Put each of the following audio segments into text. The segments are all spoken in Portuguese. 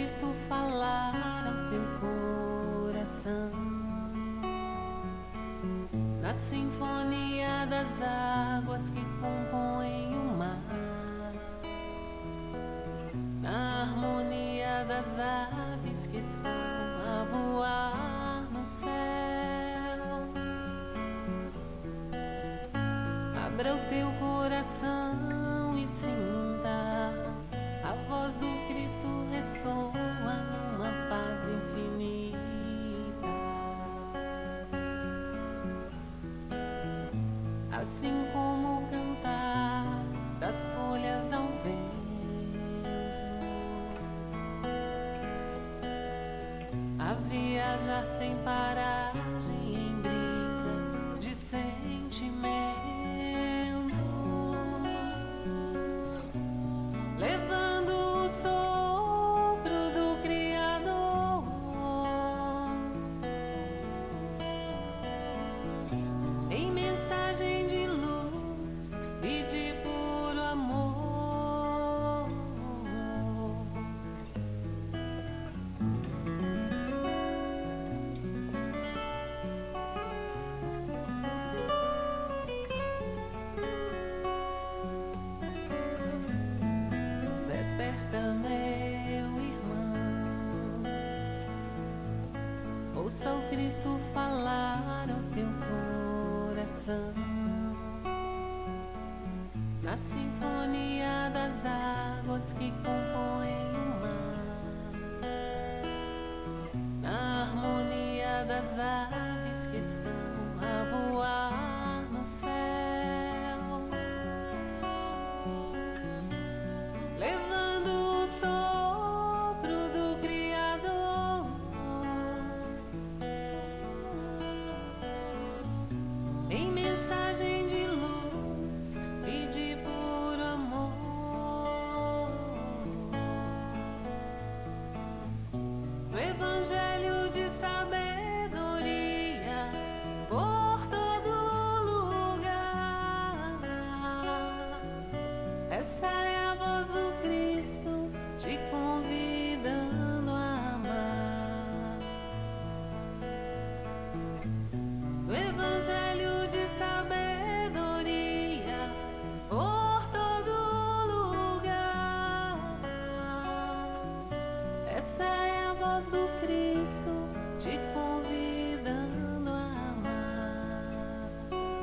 Cristo falar ao teu coração, na sinfonia das águas que compõem o mar, na harmonia das aves que estão a voar no céu. Abra o teu coração e sinta a voz do Cristo ressoa numa paz infinita. Assim como o cantar das folhas ao vento, a viajar sem paragem em brisa de sentimento, levando o sopro do Criador, em mensagem de luz e de puro amor. Desperta, meu irmão, ouça o Cristo falar ao teu coração, na sinfonia das águas que compõem o mar, na harmonia das aves que estão a voar no céu, levando o sopro do Criador, em mensagem de luz e de puro amor. No evangelho de sabedoria por todo lugar, essa é a voz do Cristo te convidando a amar. No evangelho de sabedoria por todo lugar, essa é a voz do Cristo te convidando a amar.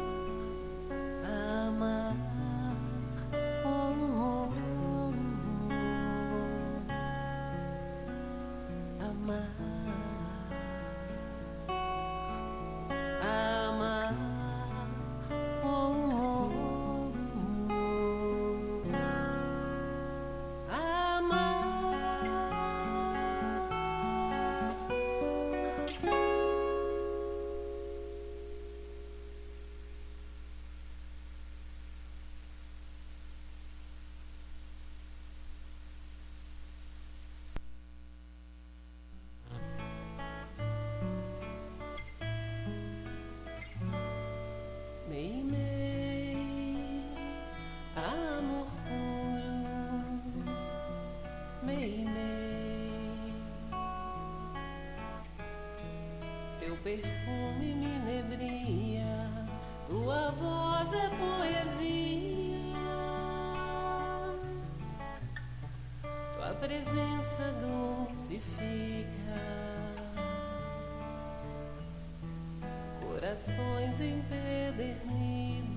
Amar, oh, oh, oh. Amar, amar, oh, oh, oh. Amar. Mei, mei, amor puro, mei, mei, teu perfume me inebria, tua voz é poesia, tua presença dulcifica corações empedernidos.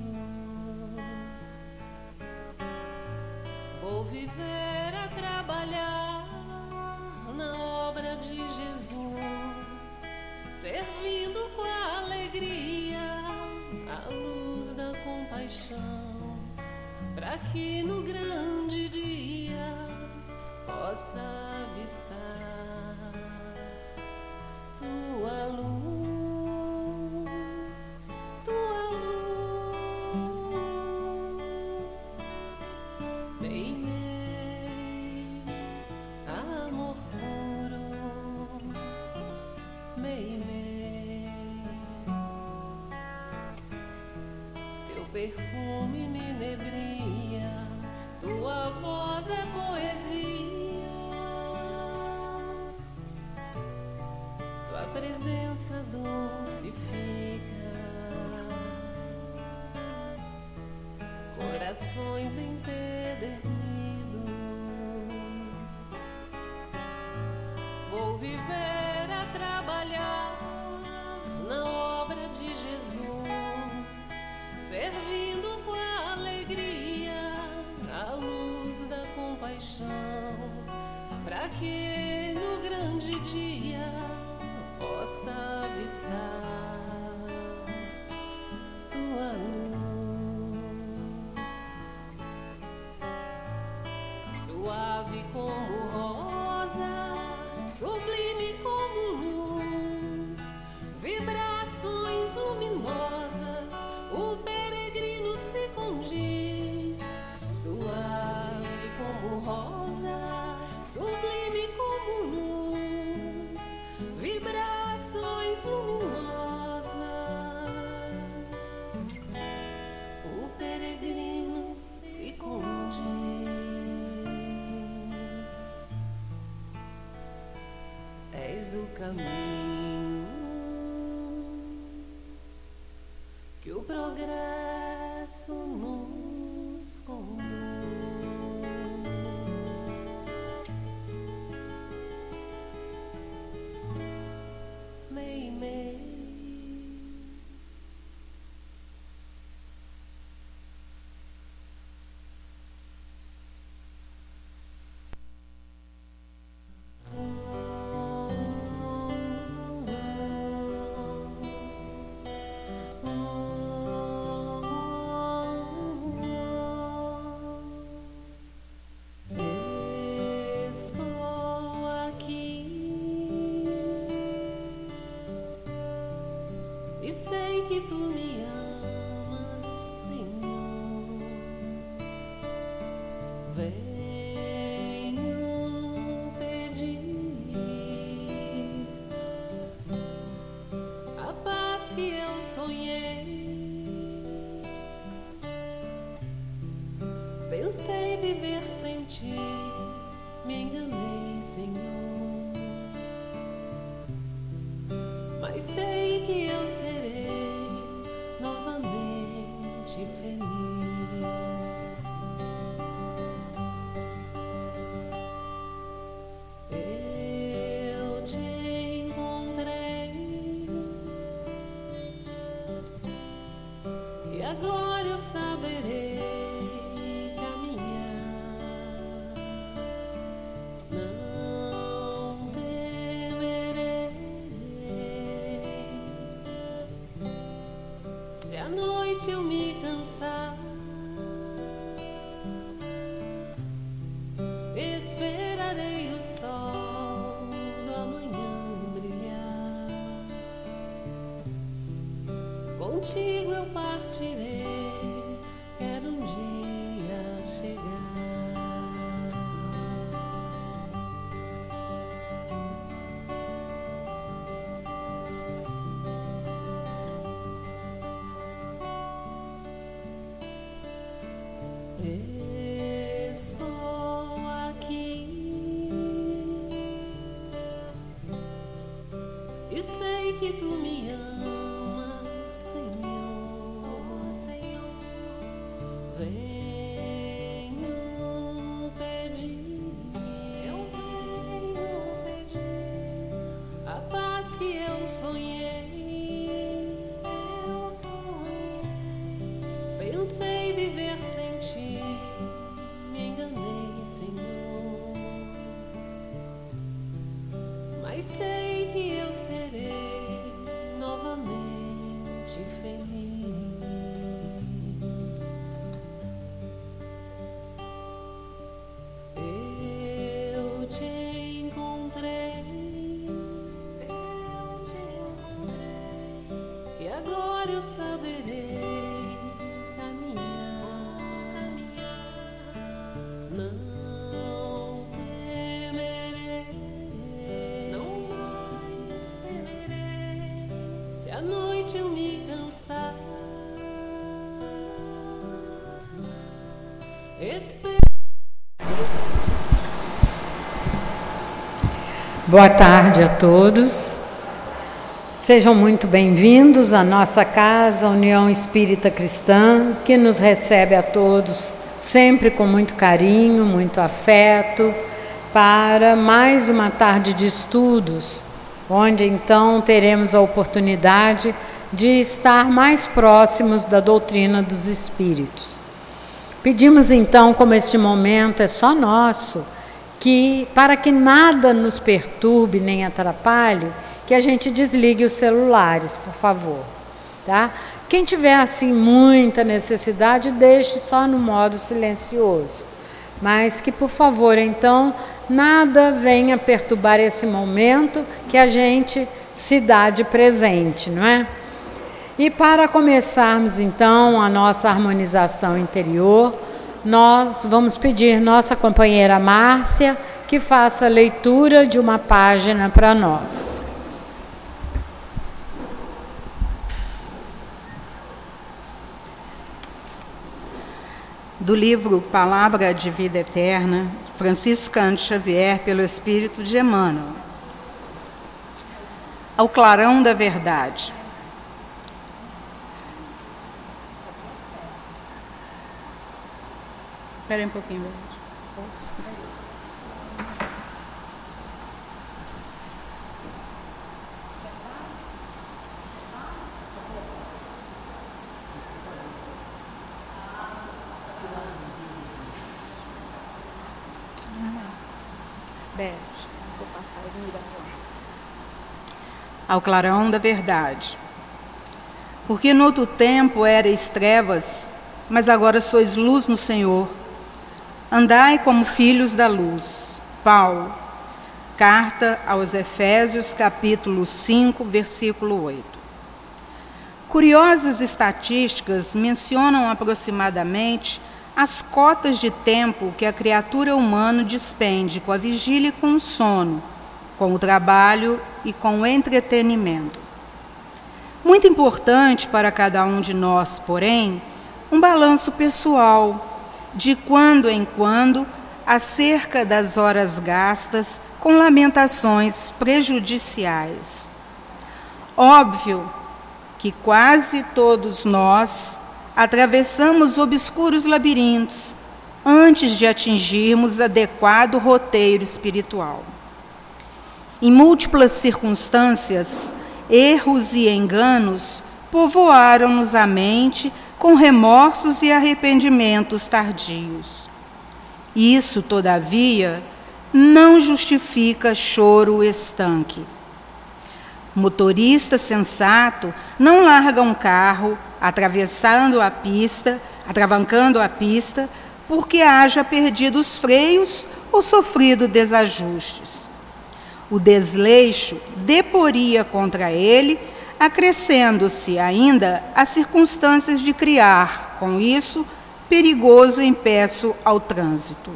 Vou viver a trabalhar na obra de Jesus, servindo com alegria a luz da compaixão, para que no grande dia possa avistar tua luz. Mei, mei, amor puro, mei, mei, teu perfume me inebria, tua voz é poesia, presença dulcifica corações empedernidos. Vou viver a trabalhar na obra de Jesus, servindo com alegria a luz da compaixão, para que no grande dia possa avistar tua luz, suave como rosa, sublime como luz, vibrações luminosas, o peregrino se condiz, suave como rosa, sublime como luz, vibrações luminosas, o peregrino se condiz. És o caminho que o progresso nos conduz. E sei que tu me amas, Senhor. Venho pedir a paz que eu sonhei. Pensei viver sem ti, me enganei, Senhor. Mas sei que eu serei novamente feliz. Eu te encontrei e agora eu saberei caminhar. Não temerei se à noite eu me cansar. Esperarei o sol do amanhã brilhar. Contigo eu partirei, quero um dia chegar. Estou aqui e sei que tu me amas, Senhor, Senhor. Venho pedir, eu venho pedir a paz que eu sonhei, eu sonhei. Pensei viver sem ti, me enganei, Senhor. Mas sei que eu serei novamente feliz. Eu te encontrei, e agora eu saberei caminhar. Não temerei, não mais temerei, se à noite eu me cansar. Boa tarde a todos. Sejam muito bem-vindos à nossa casa, União Espírita Cristã, que nos recebe a todos sempre com muito carinho, muito afeto, para mais uma tarde de estudos, onde então teremos a oportunidade de estar mais próximos da doutrina dos Espíritos. Pedimos então, como este momento é só nosso, que para que nada nos perturbe nem atrapalhe, que a gente desligue os celulares, por favor, tá? Quem tiver assim muita necessidade, deixe só no modo silencioso, mas que por favor então nada venha perturbar esse momento que a gente se dá de presente, não é? E para começarmos então a nossa harmonização interior, nós vamos pedir nossa companheira Márcia que faça a leitura de uma página para nós. Do livro Palavra de Vida Eterna, Francisco Cândido Xavier, pelo Espírito de Emmanuel. Ao clarão da verdade. Espera aí um pouquinho. Esqueci. Vou passar e mirar lá. Ao clarão da verdade. Porque no outro tempo erais trevas, mas agora sois luz no Senhor. Andai como filhos da luz. Paulo, carta aos Efésios, capítulo 5, versículo 8. Curiosas estatísticas mencionam aproximadamente as cotas de tempo que a criatura humana despende com a vigília e com o sono, com o trabalho e com o entretenimento. Muito importante para cada um de nós, porém, um balanço pessoal, de quando em quando, acerca das horas gastas com lamentações prejudiciais. Óbvio que quase todos nós atravessamos obscuros labirintos antes de atingirmos adequado roteiro espiritual. Em múltiplas circunstâncias, erros e enganos povoaram-nos a mente com remorsos e arrependimentos tardios. Isso, todavia, não justifica choro estanque. Motorista sensato não larga um carro atravancando a pista, porque haja perdido os freios ou sofrido desajustes. O desleixo deporia contra ele, acrescendo-se ainda as circunstâncias de criar, com isso, perigoso empeço ao trânsito.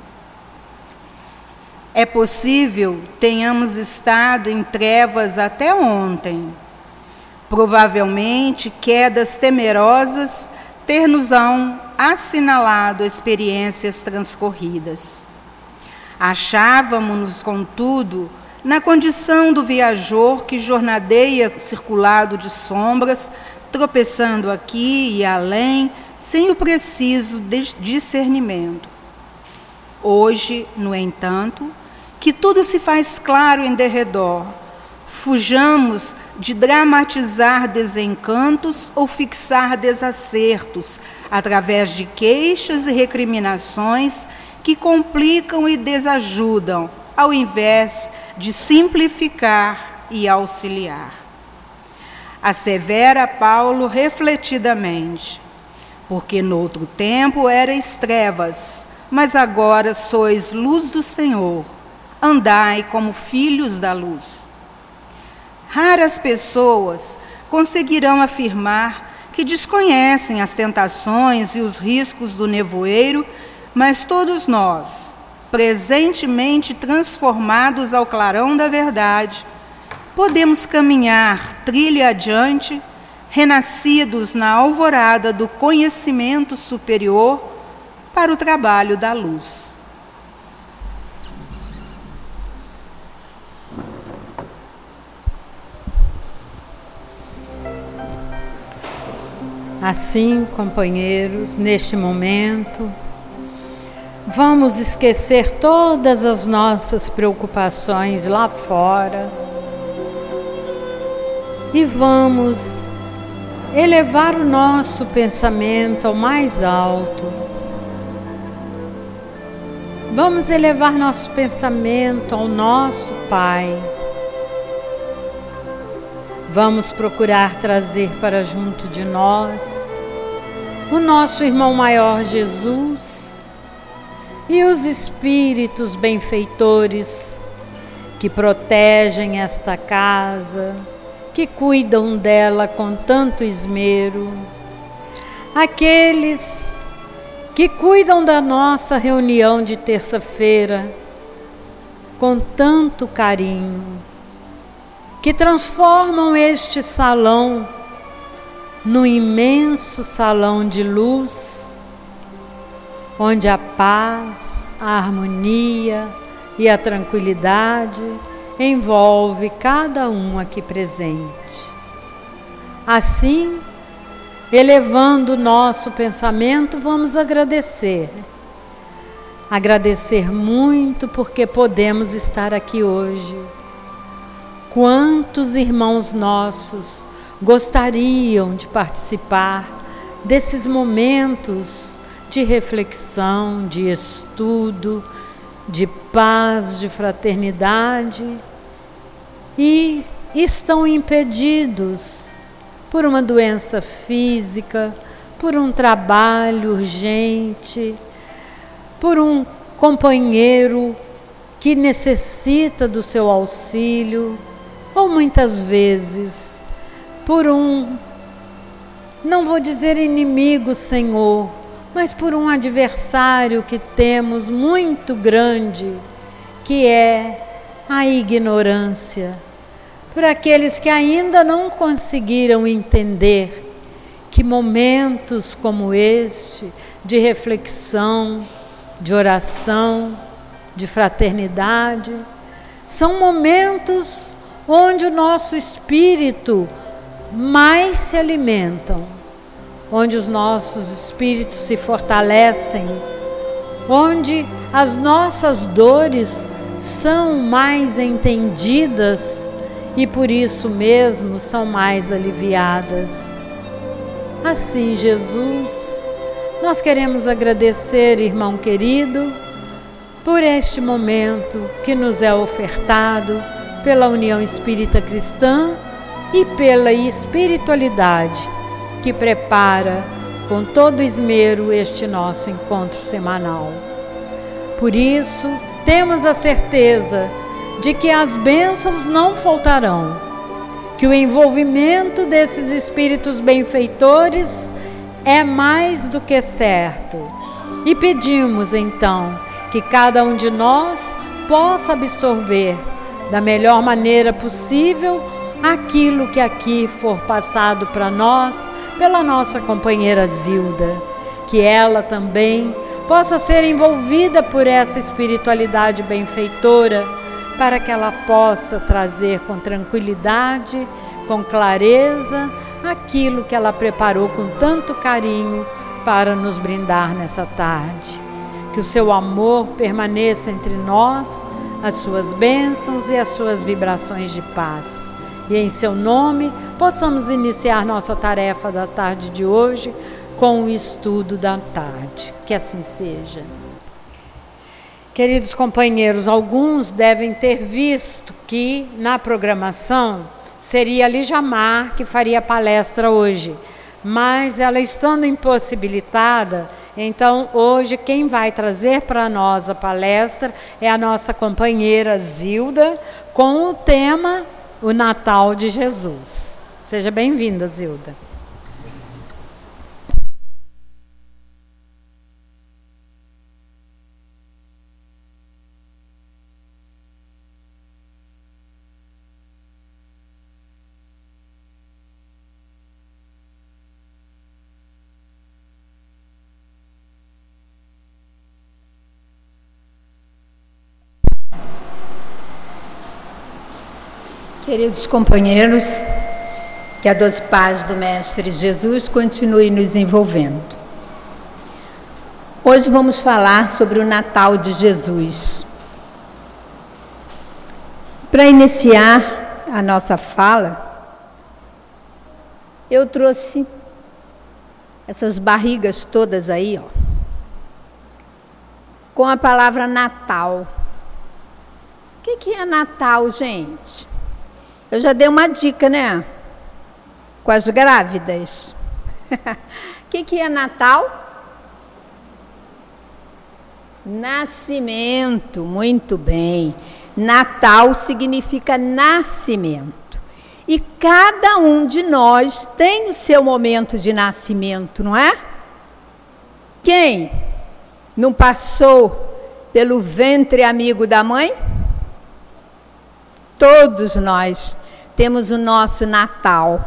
É possível tenhamos estado em trevas até ontem. Provavelmente, quedas temerosas ter-nos-ão assinalado experiências transcorridas. Achávamos-nos, contudo, na condição do viajor que jornadeia circulado de sombras, tropeçando aqui e além, sem o preciso discernimento. Hoje, no entanto, que tudo se faz claro em derredor, fujamos de dramatizar desencantos ou fixar desacertos, através de queixas e recriminações que complicam e desajudam, ao invés de simplificar e auxiliar. Assevera Paulo refletidamente, porque noutro tempo erais trevas, mas agora sois luz do Senhor, andai como filhos da luz. Raras pessoas conseguirão afirmar que desconhecem as tentações e os riscos do nevoeiro, mas todos nós, presentemente transformados ao clarão da verdade, podemos caminhar trilha adiante, renascidos na alvorada do conhecimento superior para o trabalho da luz. Assim, companheiros, neste momento, vamos esquecer todas as nossas preocupações lá fora e vamos elevar o nosso pensamento ao mais alto. Vamos elevar nosso pensamento ao nosso Pai. Vamos procurar trazer para junto de nós o nosso irmão maior Jesus e os espíritos benfeitores que protegem esta casa, que cuidam dela com tanto esmero, aqueles que cuidam da nossa reunião de terça-feira com tanto carinho, que transformam este salão num imenso salão de luz, onde a paz, a harmonia e a tranquilidade envolve cada um aqui presente. Assim, elevando o nosso pensamento, vamos agradecer. Agradecer muito porque podemos estar aqui hoje. Quantos irmãos nossos gostariam de participar desses momentos de reflexão, de estudo, de paz, de fraternidade, e estão impedidos por uma doença física, por um trabalho urgente, por um companheiro que necessita do seu auxílio, ou muitas vezes por um, não vou dizer inimigo, Senhor, mas por um adversário que temos muito grande, que é a ignorância. Por aqueles que ainda não conseguiram entender que momentos como este, de reflexão, de oração, de fraternidade, são momentos onde o nosso espírito mais se alimentam, onde os nossos espíritos se fortalecem, onde as nossas dores são mais entendidas e por isso mesmo são mais aliviadas. Assim, Jesus, nós queremos agradecer, irmão querido, por este momento que nos é ofertado pela União Espírita Cristã e pela espiritualidade que prepara com todo esmero este nosso encontro semanal. Por isso, temos a certeza de que as bênçãos não faltarão, que o envolvimento desses espíritos benfeitores é mais do que certo. E pedimos, então, que cada um de nós possa absorver da melhor maneira possível aquilo que aqui for passado para nós pela nossa companheira Zilda, que ela também possa ser envolvida por essa espiritualidade benfeitora, para que ela possa trazer com tranquilidade, com clareza, aquilo que ela preparou com tanto carinho para nos brindar nessa tarde. Que o seu amor permaneça entre nós, as suas bênçãos e as suas vibrações de paz. E em seu nome, possamos iniciar nossa tarefa da tarde de hoje com o estudo da tarde. Que assim seja. Queridos companheiros, alguns devem ter visto que na programação seria a Lígia Mar que faria a palestra hoje, mas ela estando impossibilitada, então hoje quem vai trazer para nós a palestra é a nossa companheira Zilda, com o tema O Natal de Jesus. Seja bem-vinda, Zilda. Queridos companheiros, Que a doce paz do Mestre Jesus continue nos envolvendo. Hoje vamos falar sobre o Natal de Jesus. Para iniciar a nossa fala, eu trouxe essas barrigas todas aí, ó, com a palavra Natal. O que é Natal, gente? Eu já dei uma dica, né? Com as grávidas. O que é Natal? Nascimento, muito bem. Natal significa nascimento. E cada um de nós tem o seu momento de nascimento, não é? Quem não passou pelo ventre amigo da mãe? Todos nós temos o nosso Natal.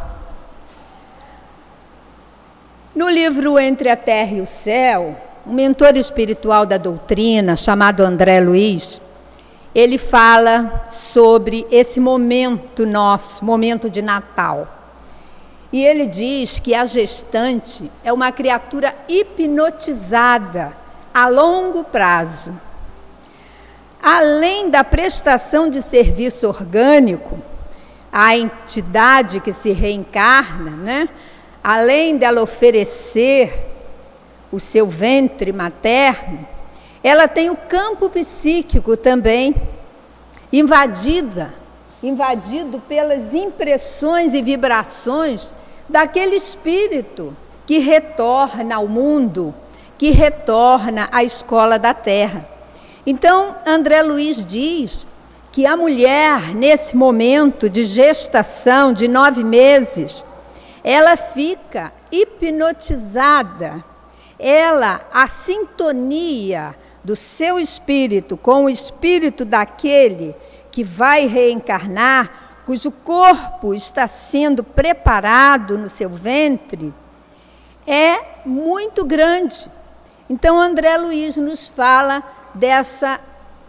No livro Entre a Terra e o Céu, um mentor espiritual da doutrina, chamado André Luiz, ele fala sobre esse momento nosso, momento de Natal. E ele diz que a gestante é uma criatura hipnotizada a longo prazo. Além da prestação de serviço orgânico, a entidade que se reencarna, né? Além dela oferecer o seu ventre materno, ela tem o campo psíquico também invadido pelas impressões e vibrações daquele espírito que retorna ao mundo, que retorna à escola da Terra. Então, André Luiz diz que a mulher, nesse momento de gestação de 9 meses, ela fica hipnotizada. A sintonia do seu espírito com o espírito daquele que vai reencarnar, cujo corpo está sendo preparado no seu ventre, é muito grande. Então, André Luiz nos fala dessa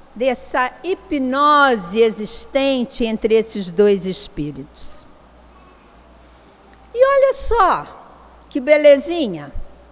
hipnose existente entre esses dois espíritos. E olha só, que belezinha.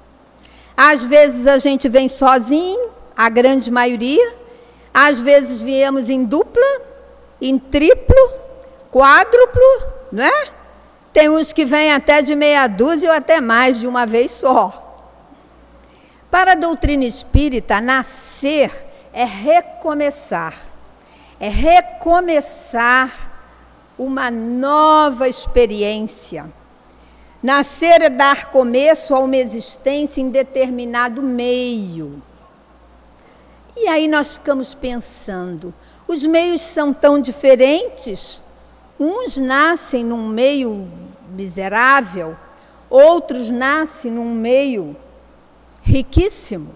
Às vezes a gente vem sozinho, a grande maioria. Às vezes viemos em dupla, em triplo, quádruplo, não é? Tem uns que vêm até de meia dúzia ou até mais de uma vez só. Para a doutrina espírita, nascer é recomeçar. É recomeçar uma nova experiência. Nascer é dar começo a uma existência em determinado meio. E aí nós ficamos pensando, os meios são tão diferentes? Uns nascem num meio miserável, outros nascem num meio riquíssimo.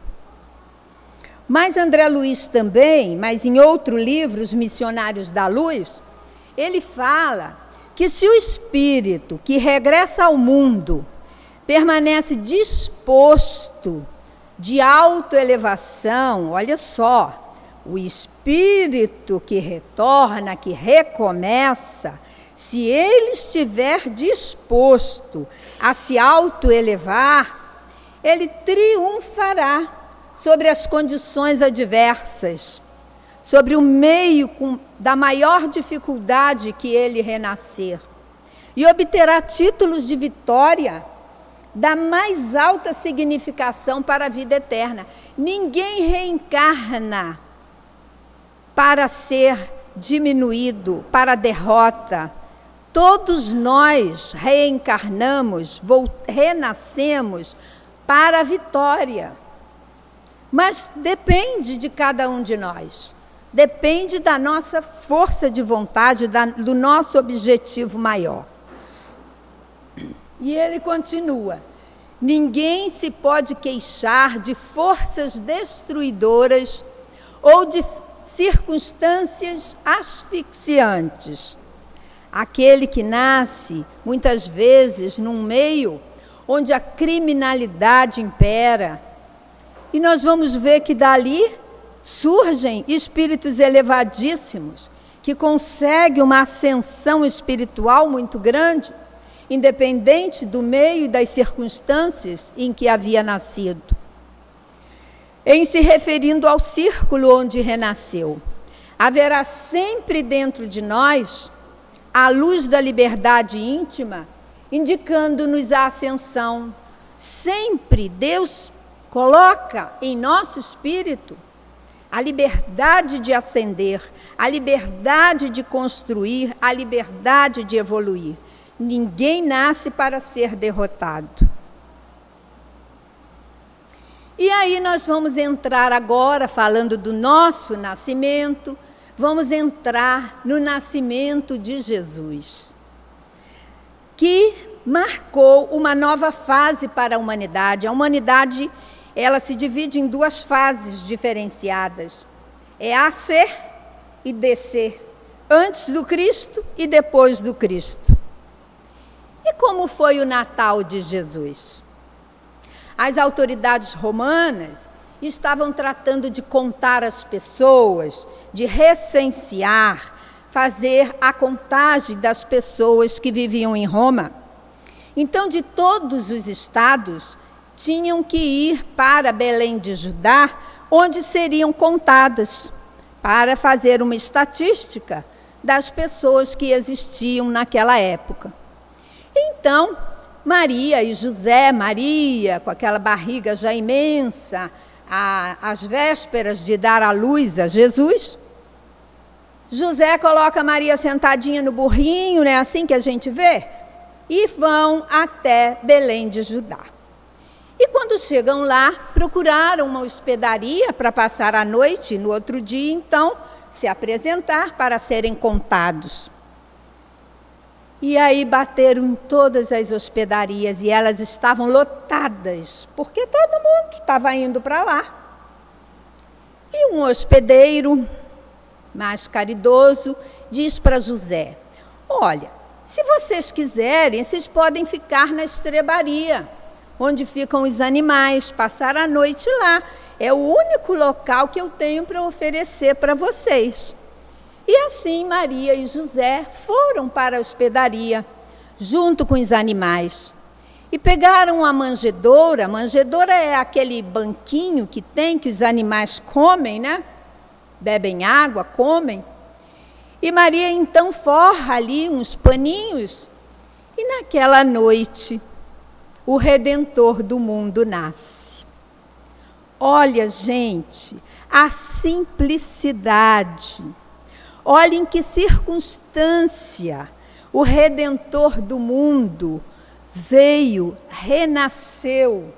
Mas André Luiz também, mas em outro livro, Os Missionários da Luz, ele fala que se o espírito que regressa ao mundo permanece disposto de autoelevação, olha só, o espírito que retorna, que recomeça, se ele estiver disposto a se autoelevar, ele triunfará sobre as condições adversas, sobre o meio da maior dificuldade que ele renascer, e obterá títulos de vitória da mais alta significação para a vida eterna. Ninguém reencarna para ser diminuído, para a derrota. Todos nós reencarnamos, renascemos para a vitória. Mas depende de cada um de nós. Depende da nossa força de vontade, do nosso objetivo maior. E ele continua: ninguém se pode queixar de forças destruidoras ou de circunstâncias asfixiantes. Aquele que nasce, muitas vezes, num meio onde a criminalidade impera, e nós vamos ver que dali surgem espíritos elevadíssimos, que conseguem uma ascensão espiritual muito grande, independente do meio e das circunstâncias em que havia nascido. Em se referindo ao círculo onde renasceu, haverá sempre dentro de nós a luz da liberdade íntima, indicando-nos a ascensão. Sempre Deus coloca em nosso espírito a liberdade de ascender, a liberdade de construir, a liberdade de evoluir. Ninguém nasce para ser derrotado. E aí nós vamos entrar agora, falando do nosso nascimento, vamos entrar no nascimento de Jesus, que marcou uma nova fase para a humanidade. A humanidade, ela se divide em duas fases diferenciadas. É ascer e descer, antes do Cristo e depois do Cristo. E como foi o Natal de Jesus? As autoridades romanas estavam tratando de contar as pessoas, de recensear, fazer a contagem das pessoas que viviam em Roma. Então, de todos os estados, tinham que ir para Belém de Judá, onde seriam contadas, para fazer uma estatística das pessoas que existiam naquela época. Então, Maria e José, Maria, com aquela barriga já imensa, às vésperas de dar à luz a Jesus, José coloca Maria sentadinha no burrinho, né, assim que a gente vê, e vão até Belém de Judá. E quando chegam lá, procuraram uma hospedaria para passar a noite, e no outro dia, então, se apresentar para serem contados. E aí bateram em todas as hospedarias e elas estavam lotadas, porque todo mundo estava indo para lá. E um hospedeiro mais caridoso diz para José: olha, se vocês quiserem, vocês podem ficar na estrebaria, onde ficam os animais, passar a noite lá. É o único local que eu tenho para oferecer para vocês. E assim Maria e José foram para a hospedaria, junto com os animais. E pegaram a manjedoura. A manjedoura é aquele banquinho que tem, que os animais comem, né? Bebem água, comem. E Maria então forra ali uns paninhos. E naquela noite, o Redentor do mundo nasce. Olha, gente, a simplicidade. Olha em que circunstância o Redentor do mundo veio, renasceu.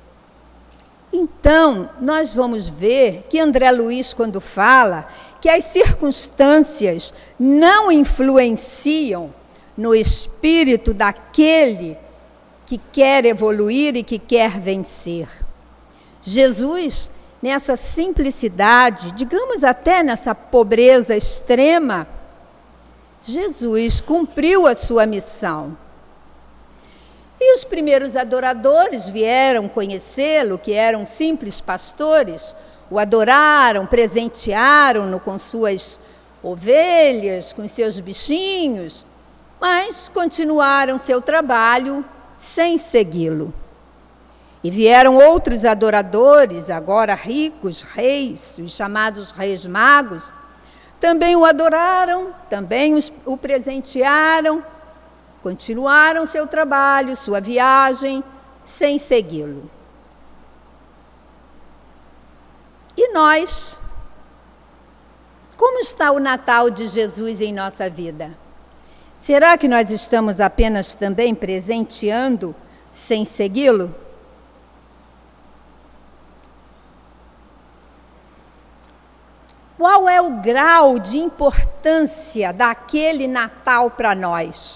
Então, nós vamos ver que André Luiz, quando fala que as circunstâncias não influenciam no espírito daquele que quer evoluir e que quer vencer. Jesus, nessa simplicidade, digamos até nessa pobreza extrema, Jesus cumpriu a sua missão. E os primeiros adoradores vieram conhecê-lo, que eram simples pastores, o adoraram, presentearam-no com suas ovelhas, com seus bichinhos, mas continuaram seu trabalho sem segui-lo. E vieram outros adoradores, agora ricos, reis, os chamados reis magos, também o adoraram, também o presentearam, continuaram seu trabalho, sua viagem, sem segui-lo. E nós? Como está o Natal de Jesus em nossa vida? Será que nós estamos apenas também presenteando sem segui-lo? Qual é o grau de importância daquele Natal para nós?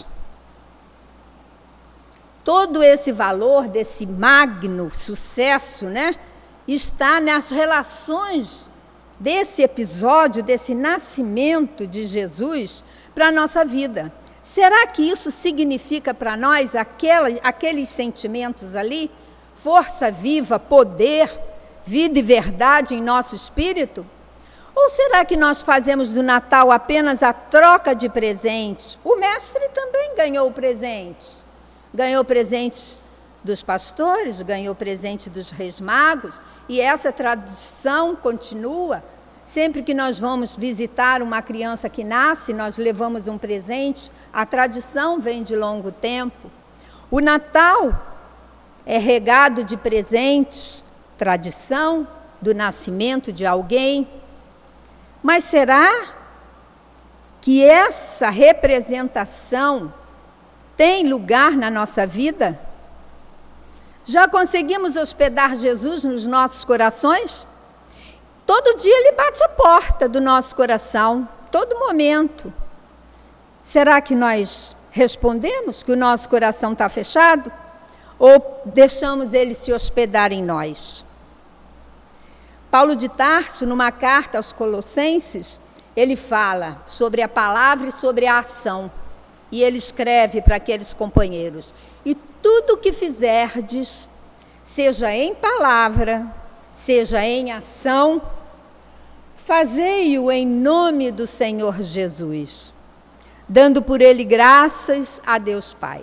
Todo esse valor desse magno sucesso, né, está nas relações desse episódio, desse nascimento de Jesus para a nossa vida. Será que isso significa para nós aqueles sentimentos ali? Força viva, poder, vida e verdade em nosso espírito? Ou será que nós fazemos do Natal apenas a troca de presentes? O mestre também ganhou presentes. ganhou presente dos pastores, ganhou presente dos reis magos, e essa tradição continua. Sempre que nós vamos visitar uma criança que nasce, nós levamos um presente. A tradição vem de longo tempo. O Natal é regado de presentes, tradição do nascimento de alguém. Mas será que essa representação tem lugar na nossa vida? Já conseguimos hospedar Jesus nos nossos corações? Todo dia Ele bate a porta do nosso coração, todo momento. Será que nós respondemos que o nosso coração está fechado? Ou deixamos Ele se hospedar em nós? Paulo de Tarso, numa carta aos Colossenses, ele fala sobre a palavra e sobre a ação. E ele escreve para aqueles companheiros: e tudo o que fizerdes, seja em palavra, seja em ação, fazei-o em nome do Senhor Jesus, dando por ele graças a Deus Pai.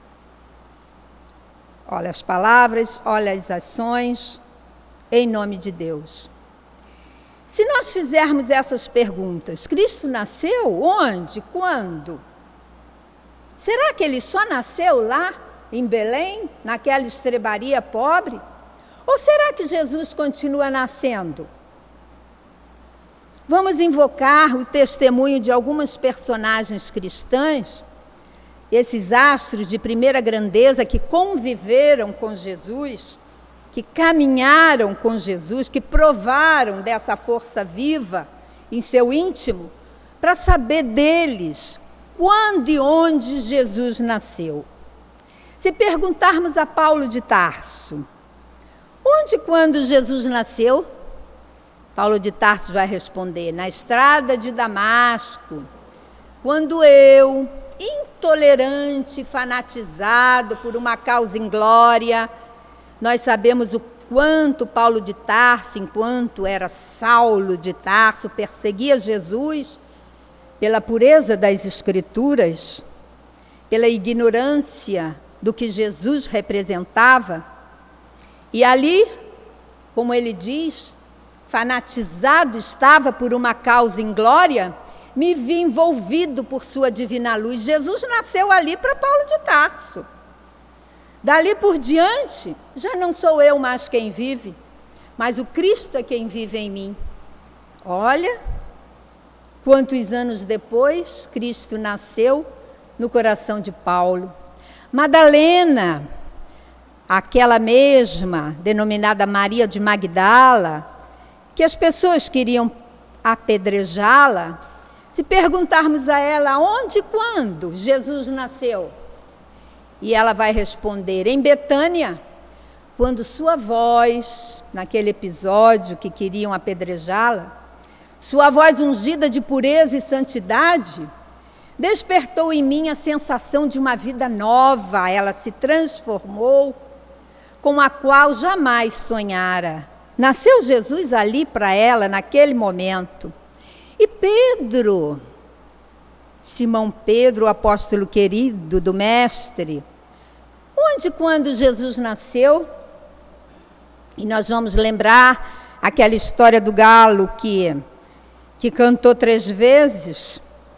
Olha as palavras, olha as ações, em nome de Deus. Se nós fizermos essas perguntas, Cristo nasceu onde? Quando? Será que Ele só nasceu lá, em Belém, naquela estrebaria pobre? Ou será que Jesus continua nascendo? Vamos invocar o testemunho de algumas personagens cristãs, esses astros de primeira grandeza que conviveram com Jesus, que caminharam com Jesus, que provaram dessa força viva em seu íntimo, para saber deles quando e onde Jesus nasceu. Se perguntarmos a Paulo de Tarso, onde e quando Jesus nasceu? Paulo de Tarso vai responder: na estrada de Damasco, quando eu, intolerante, fanatizado por uma causa inglória. Nós sabemos o quanto Paulo de Tarso, enquanto era Saulo de Tarso, perseguia Jesus pela pureza das Escrituras, pela ignorância do que Jesus representava. E ali, como ele diz, fanatizado estava por uma causa inglória, me vi envolvido por sua divina luz. Jesus nasceu ali para Paulo de Tarso. Dali por diante, já não sou eu mais quem vive, mas o Cristo é quem vive em mim. Olha, quantos anos depois, Cristo nasceu no coração de Paulo. Madalena, aquela mesma, denominada Maria de Magdala, que as pessoas queriam apedrejá-la, se perguntarmos a ela onde e quando Jesus nasceu, e ela vai responder: em Betânia, quando sua voz, naquele episódio que queriam apedrejá-la, sua voz ungida de pureza e santidade, despertou em mim a sensação de uma vida nova. Ela se transformou, com a qual jamais sonhara. Nasceu Jesus ali para ela, naquele momento. E Pedro, Simão Pedro, o apóstolo querido do Mestre, onde e quando Jesus nasceu? E nós vamos lembrar aquela história do galo que cantou 3 vezes.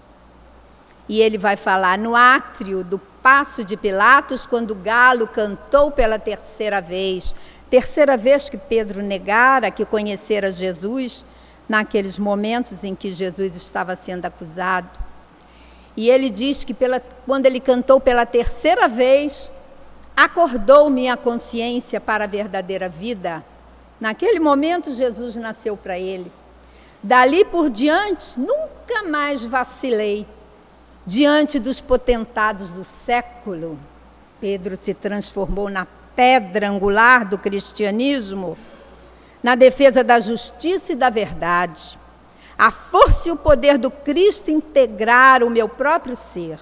E ele vai falar no átrio do Paço de Pilatos, quando o galo cantou pela 3ª vez. 3ª vez que Pedro negara que conhecera Jesus, naqueles momentos em que Jesus estava sendo acusado. E ele diz que quando ele cantou pela 3ª vez, acordou minha consciência para a verdadeira vida. Naquele momento, Jesus nasceu para ele. Dali por diante, nunca mais vacilei. Diante dos potentados do século, Pedro se transformou na pedra angular do cristianismo, na defesa da justiça e da verdade. A força e o poder do Cristo integraram o meu próprio ser.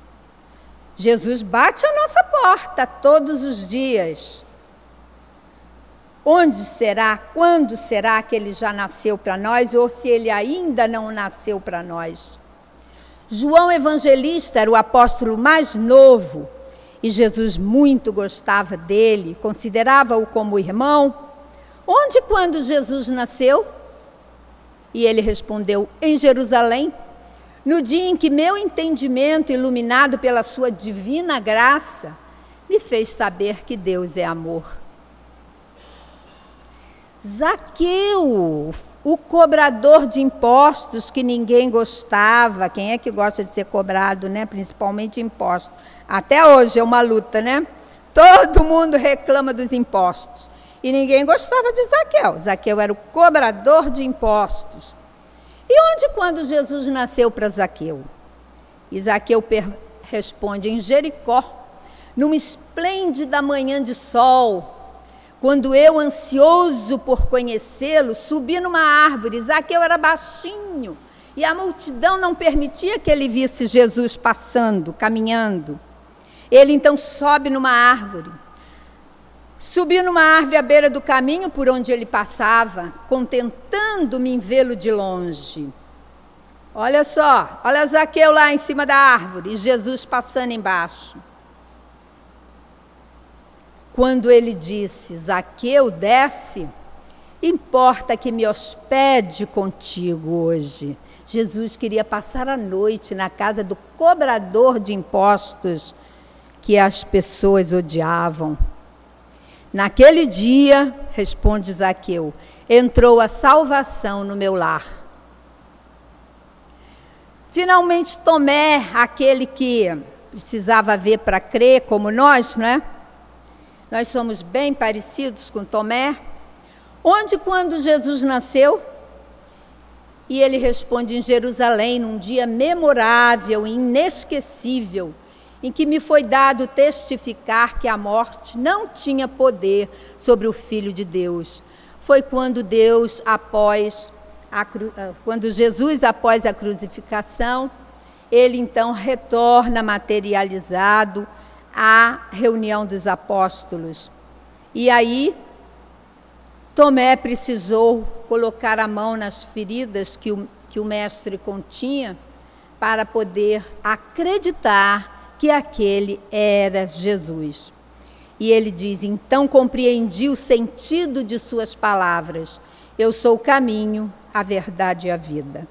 Jesus bate a nossa porta todos os dias. Onde será, quando será que ele já nasceu para nós, ou se ele ainda não nasceu para nós? João Evangelista era o apóstolo mais novo, e Jesus muito gostava dele, considerava-o como irmão. Onde e quando Jesus nasceu? E ele respondeu: em Jerusalém, no dia em que meu entendimento, iluminado pela sua divina graça, me fez saber que Deus é amor. Zaqueu, o cobrador de impostos que ninguém gostava. Quem é que gosta de ser cobrado, né? Principalmente impostos. Até hoje é uma luta, né? Todo mundo reclama dos impostos. E ninguém gostava de Zaqueu. Zaqueu era o cobrador de impostos. E onde e quando Jesus nasceu para Zaqueu? E Zaqueu responde: em Jericó, numa esplêndida manhã de sol, quando eu, ansioso por conhecê-lo, subi numa árvore. Zaqueu era baixinho e a multidão não permitia que ele visse Jesus passando, caminhando. Ele então sobe numa árvore. Subi numa árvore à beira do caminho por onde ele passava, contentando-me em vê-lo de longe. Olha só, olha Zaqueu lá em cima da árvore e Jesus passando embaixo. Quando ele disse: Zaqueu, desce, importa que me hospede contigo hoje. Jesus queria passar a noite na casa do cobrador de impostos que as pessoas odiavam. Naquele dia, responde Zaqueu, entrou a salvação no meu lar. Finalmente Tomé, aquele que precisava ver para crer, como nós, né? Nós somos bem parecidos com Tomé. Onde e quando Jesus nasceu? E ele responde: em Jerusalém, num dia memorável e inesquecível, em que me foi dado testificar que a morte não tinha poder sobre o Filho de Deus. Foi quando quando Jesus, após a crucificação, ele então retorna materializado à reunião dos apóstolos. E aí, Tomé precisou colocar a mão nas feridas que o mestre continha para poder acreditar que aquele era Jesus. E ele diz: então compreendi o sentido de suas palavras. Eu sou o caminho, a verdade e a vida.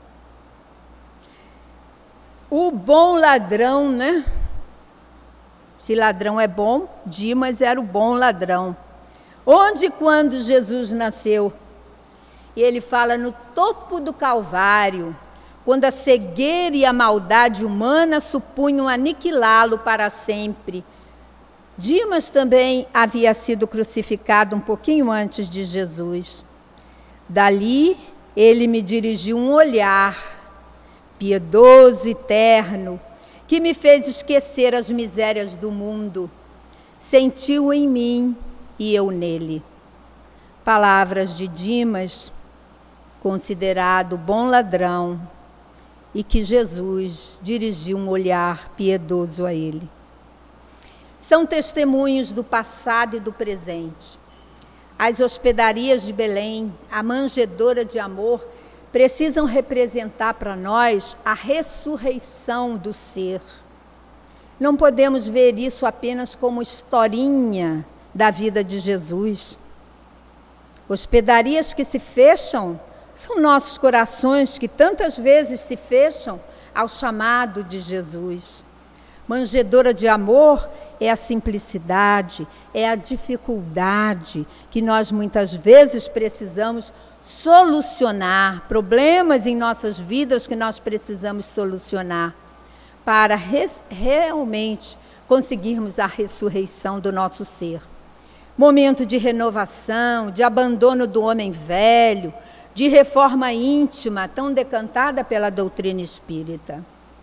O bom ladrão, né? Se ladrão é bom, Dimas era o bom ladrão. Onde e quando Jesus nasceu? E ele fala: no topo do Calvário, quando a cegueira e a maldade humana supunham aniquilá-lo para sempre. Dimas também havia sido crucificado um pouquinho antes de Jesus. Dali, ele me dirigiu um olhar piedoso e terno, que me fez esquecer as misérias do mundo. Sentiu em mim e eu nele. Palavras de Dimas, considerado bom ladrão, e que Jesus dirigiu um olhar piedoso a ele. São testemunhos do passado e do presente. As hospedarias de Belém, a manjedoura de amor, precisam representar para nós a ressurreição do ser. Não podemos ver isso apenas como historinha da vida de Jesus. Hospedarias que se fecham são nossos corações que tantas vezes se fecham ao chamado de Jesus. Manjedoura de amor é a simplicidade, é a dificuldade que nós muitas vezes precisamos solucionar, problemas em nossas vidas que nós precisamos solucionar para realmente conseguirmos a ressurreição do nosso ser. Momento de renovação, de abandono do homem velho, de reforma íntima, tão decantada pela doutrina espírita.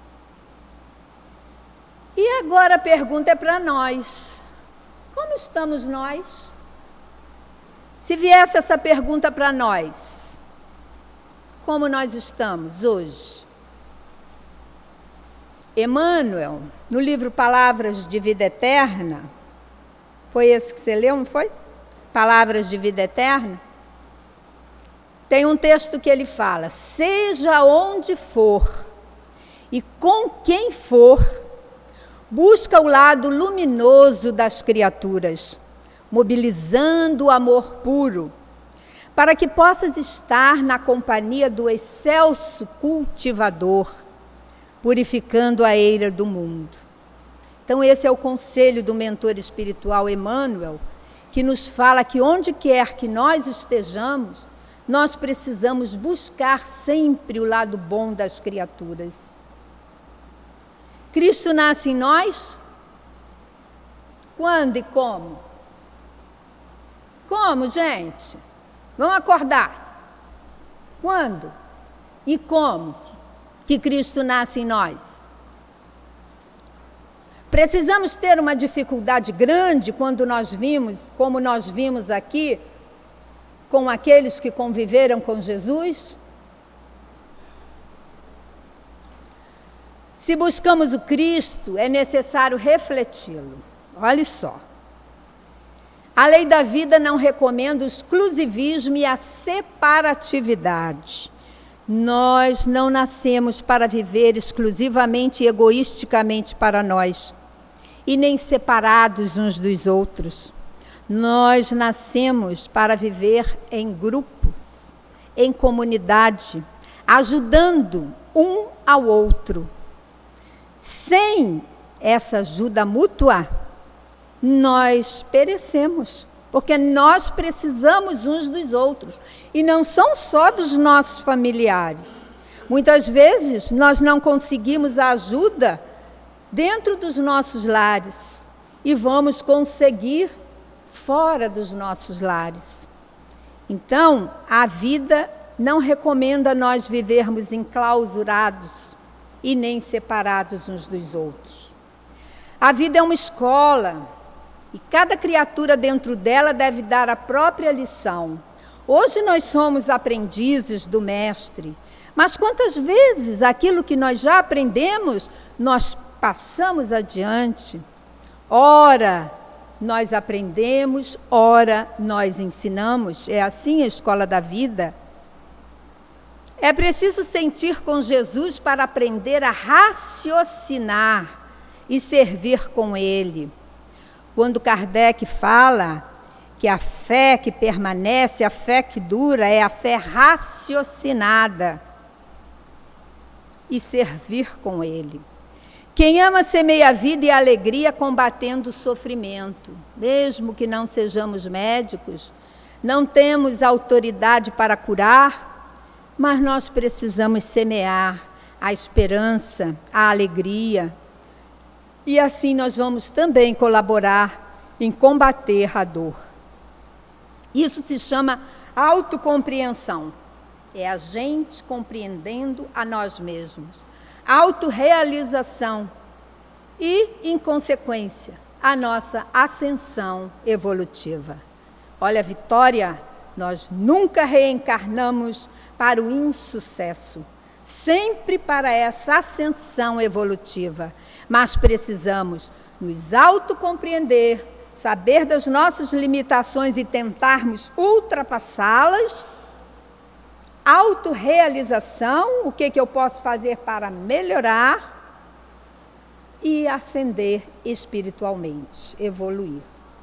E agora a pergunta é para nós. Como estamos nós? Se viesse essa pergunta para nós, como nós estamos hoje? Emmanuel, no livro Palavras de Vida Eterna, foi esse que você leu, não foi? Palavras de Vida Eterna. Tem um texto que ele fala: seja onde for e com quem for, busca o lado luminoso das criaturas, mobilizando o amor puro, para que possas estar na companhia do excelso cultivador, purificando a eira do mundo. Então esse é o conselho do mentor espiritual Emmanuel, que nos fala que onde quer que nós estejamos, nós precisamos buscar sempre o lado bom das criaturas. Cristo nasce em nós? Quando e como? Como, gente? Vamos acordar. Quando e como que Cristo nasce em nós? Precisamos ter uma dificuldade grande quando nós vimos, como nós vimos aqui, com aqueles que conviveram com Jesus? Se buscamos o Cristo, é necessário refleti-lo. Olha só. A lei da vida não recomenda o exclusivismo e a separatividade. Nós não nascemos para viver exclusivamente e egoisticamente para nós, e nem separados uns dos outros. Nós nascemos para viver em grupos, em comunidade, ajudando um ao outro. Sem essa ajuda mútua, nós perecemos, porque nós precisamos uns dos outros, e não são só dos nossos familiares. Muitas vezes nós não conseguimos a ajuda dentro dos nossos lares, e vamos conseguir fora dos nossos lares. Então, a vida não recomenda nós vivermos enclausurados e nem separados uns dos outros. A vida é uma escola, e cada criatura dentro dela deve dar a própria lição. Hoje nós somos aprendizes do Mestre, mas quantas vezes aquilo que nós já aprendemos, nós passamos adiante? Ora, nós aprendemos, ora, nós ensinamos. É assim a escola da vida. É preciso sentir com Jesus para aprender a raciocinar e servir com Ele. Quando Kardec fala que a fé que permanece, a fé que dura, é a fé raciocinada e servir com Ele. Quem ama semeia a vida e a alegria combatendo o sofrimento. Mesmo que não sejamos médicos, não temos autoridade para curar, mas nós precisamos semear a esperança, a alegria. E assim nós vamos também colaborar em combater a dor. Isso se chama autocompreensão. É a gente compreendendo a nós mesmos. Autorrealização e, em consequência, a nossa ascensão evolutiva. Olha, Vitória, nós nunca reencarnamos para o insucesso, sempre para essa ascensão evolutiva. Mas precisamos nos autocompreender, saber das nossas limitações e tentarmos ultrapassá-las. Autorrealização, o que eu posso fazer para melhorar e ascender espiritualmente, evoluir.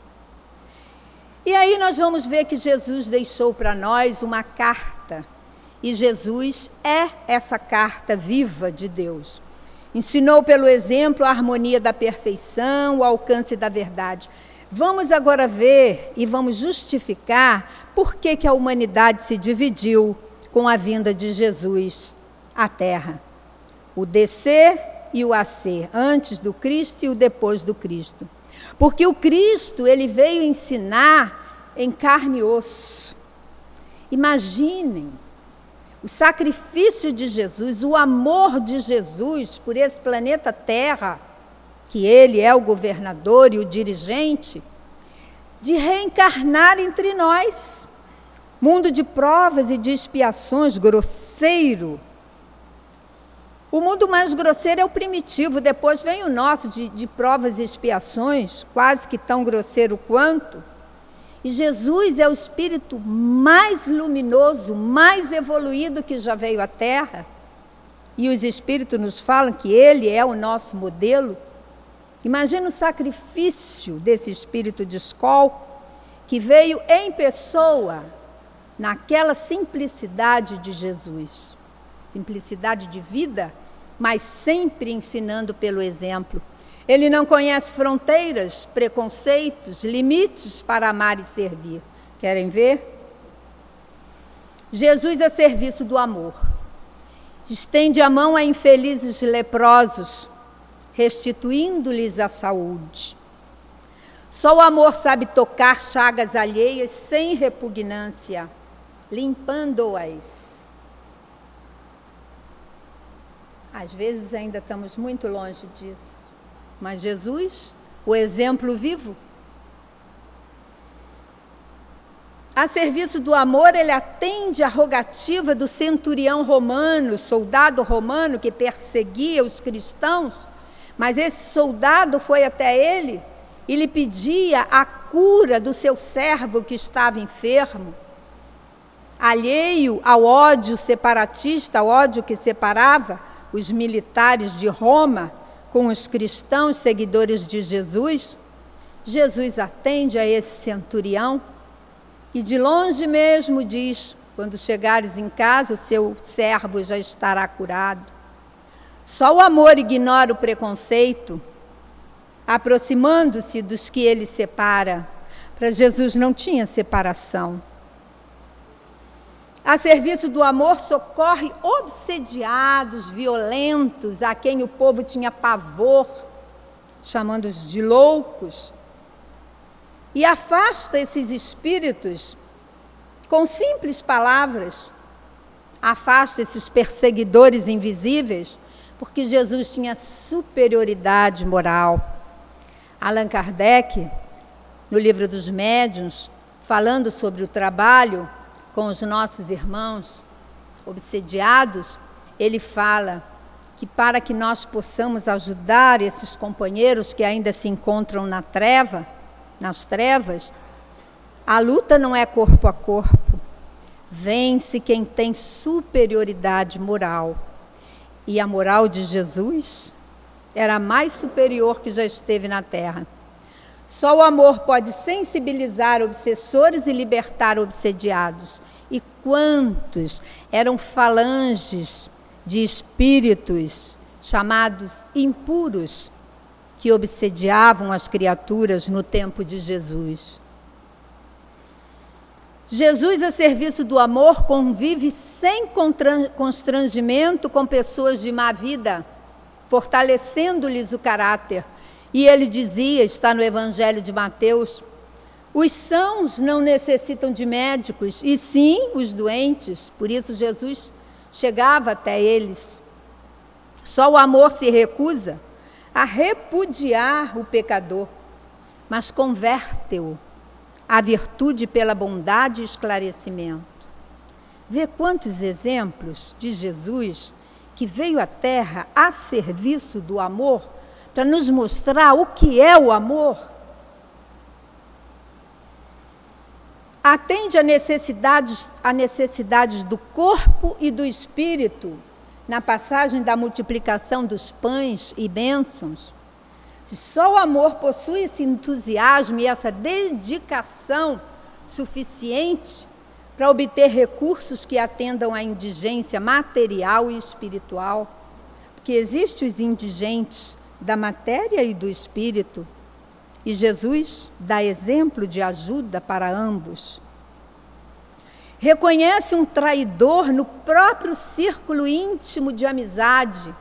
E aí nós vamos ver que Jesus deixou para nós uma carta, e Jesus é essa carta viva de Deus. Ensinou pelo exemplo a harmonia da perfeição, o alcance da verdade. Vamos agora ver e vamos justificar por que a humanidade se dividiu com a vinda de Jesus à Terra. O descer e o ascer, antes do Cristo e o depois do Cristo. Porque o Cristo, ele veio ensinar em carne e osso. Imaginem o sacrifício de Jesus, o amor de Jesus por esse planeta Terra, que ele é o governador e o dirigente, de reencarnar entre nós. Mundo de provas e de expiações, grosseiro. O mundo mais grosseiro é o primitivo, depois vem o nosso de provas e expiações, quase que tão grosseiro quanto. E Jesus é o espírito mais luminoso, mais evoluído que já veio à Terra. E os espíritos nos falam que ele é o nosso modelo. Imagina o sacrifício desse espírito de escol que veio em pessoa naquela simplicidade de Jesus. Simplicidade de vida, mas sempre ensinando pelo exemplo. Ele não conhece fronteiras, preconceitos, limites para amar e servir. Querem ver? Jesus a serviço do amor. Estende a mão a infelizes leprosos, restituindo-lhes a saúde. Só o amor sabe tocar chagas alheias sem repugnância, limpando-as. Às vezes ainda estamos muito longe disso. Mas Jesus, o exemplo vivo, a serviço do amor, ele atende à rogativa do centurião romano, soldado romano que perseguia os cristãos, mas esse soldado foi até ele e lhe pedia a cura do seu servo que estava enfermo. Alheio ao ódio separatista, ao ódio que separava os militares de Roma com os cristãos seguidores de Jesus, Jesus atende a esse centurião e de longe mesmo diz: quando chegares em casa, o seu servo já estará curado. Só o amor ignora o preconceito, aproximando-se dos que ele separa. Para Jesus não tinha separação. A serviço do amor, socorre obsediados, violentos, a quem o povo tinha pavor, chamando-os de loucos. E afasta esses espíritos com simples palavras. Afasta esses perseguidores invisíveis, porque Jesus tinha superioridade moral. Allan Kardec, no livro dos Médiuns, falando sobre o trabalho com os nossos irmãos obsediados, ele fala que para que nós possamos ajudar esses companheiros que ainda se encontram nas trevas, a luta não é corpo a corpo. Vence quem tem superioridade moral. E a moral de Jesus era a mais superior que já esteve na terra. Só o amor pode sensibilizar obsessores e libertar obsediados. E quantos eram falanges de espíritos chamados impuros que obsediavam as criaturas no tempo de Jesus. Jesus, a serviço do amor, convive sem constrangimento com pessoas de má vida, fortalecendo-lhes o caráter. E ele dizia, está no Evangelho de Mateus: os sãos não necessitam de médicos, e sim os doentes. Por isso Jesus chegava até eles. Só o amor se recusa a repudiar o pecador, mas converte-o à virtude pela bondade e esclarecimento. Vê quantos exemplos de Jesus que veio à Terra a serviço do amor, para nos mostrar o que é o amor. Atende a necessidades do corpo e do espírito, na passagem da multiplicação dos pães e bênçãos. Só o amor possui esse entusiasmo e essa dedicação suficiente para obter recursos que atendam à indigência material e espiritual. Porque existem os indigentes da matéria e do espírito, e Jesus dá exemplo de ajuda para ambos. Reconhece um traidor no próprio círculo íntimo de amizade.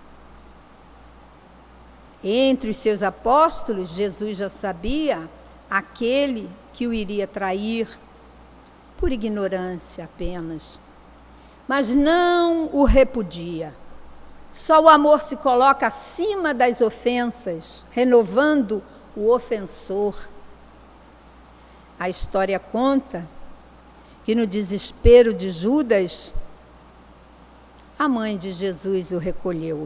Entre os seus apóstolos, Jesus já sabia aquele que o iria trair, por ignorância apenas, mas não o repudia. Só o amor se coloca acima das ofensas, renovando o ofensor. A história conta que no desespero de Judas, a mãe de Jesus o recolheu.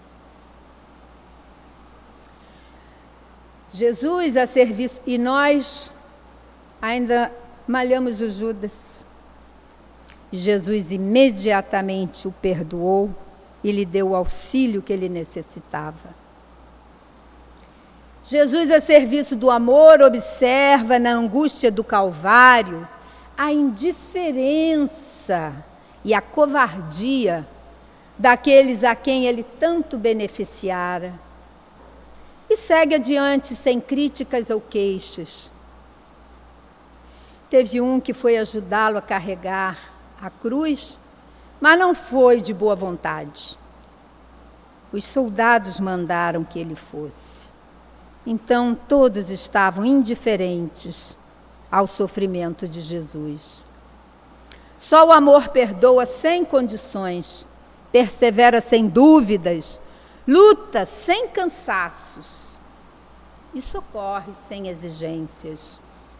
Jesus a serviço, e nós ainda malhamos o Judas. Jesus imediatamente o perdoou e lhe deu o auxílio que ele necessitava. Jesus, a serviço do amor, observa na angústia do Calvário a indiferença e a covardia daqueles a quem ele tanto beneficiara. E segue adiante sem críticas ou queixas. Teve um que foi ajudá-lo a carregar a cruz, mas não foi de boa vontade. Os soldados mandaram que ele fosse. Então todos estavam indiferentes ao sofrimento de Jesus. Só o amor perdoa sem condições, persevera sem dúvidas, luta sem cansaços e socorre sem exigências.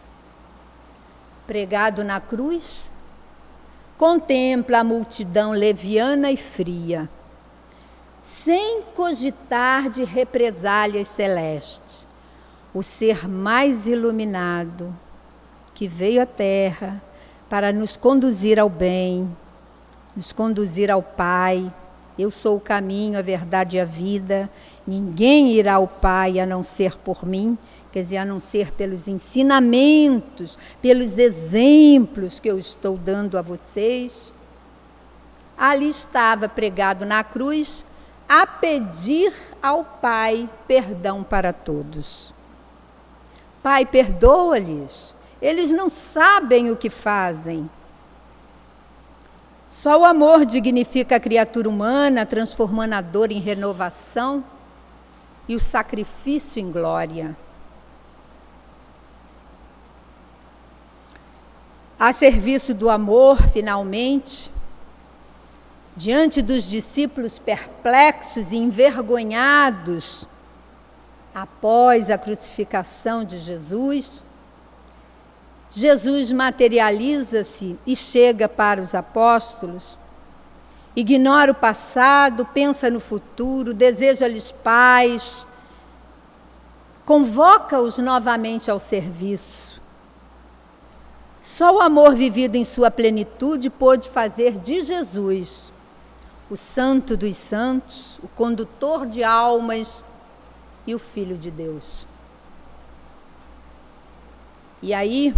Pregado na cruz, contempla a multidão leviana e fria, sem cogitar de represálias celestes, o ser mais iluminado que veio à terra para nos conduzir ao bem, nos conduzir ao Pai. Eu sou o caminho, a verdade e a vida. Ninguém irá ao Pai a não ser por mim, quer dizer, a não ser pelos ensinamentos, pelos exemplos que eu estou dando a vocês. Ali estava pregado na cruz a pedir ao Pai perdão para todos. Pai, perdoa-lhes, eles não sabem o que fazem. Só o amor dignifica a criatura humana, transformando a dor em renovação e o sacrifício em glória. A serviço do amor, finalmente, diante dos discípulos perplexos e envergonhados após a crucificação de Jesus, Jesus materializa-se e chega para os apóstolos, ignora o passado, pensa no futuro, deseja-lhes paz, convoca-os novamente ao serviço. Só o amor vivido em sua plenitude pôde fazer de Jesus o Santo dos Santos, o condutor de almas e o Filho de Deus. E aí,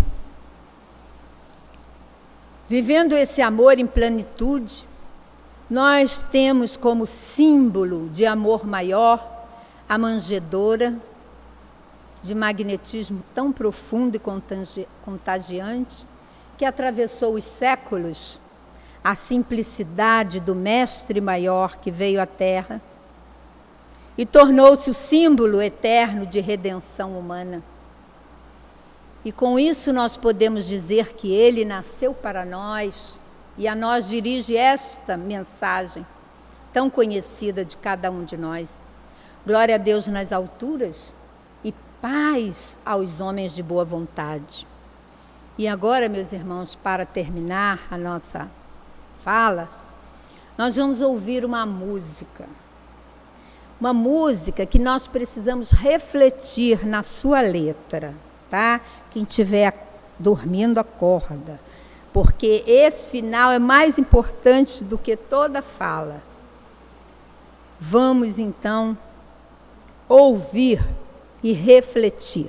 vivendo esse amor em plenitude, nós temos como símbolo de amor maior a manjedoura, de magnetismo tão profundo e contagiante, que atravessou os séculos, a simplicidade do Mestre maior que veio à Terra e tornou-se o símbolo eterno de redenção humana. E com isso nós podemos dizer que ele nasceu para nós e a nós dirige esta mensagem tão conhecida de cada um de nós. Glória a Deus nas alturas e paz aos homens de boa vontade. E agora, meus irmãos, para terminar a nossa fala, nós vamos ouvir uma música. Uma música que nós precisamos refletir na sua letra, tá? Quem estiver dormindo, acorda. Porque esse final é mais importante do que toda fala. Vamos, então, ouvir e refletir.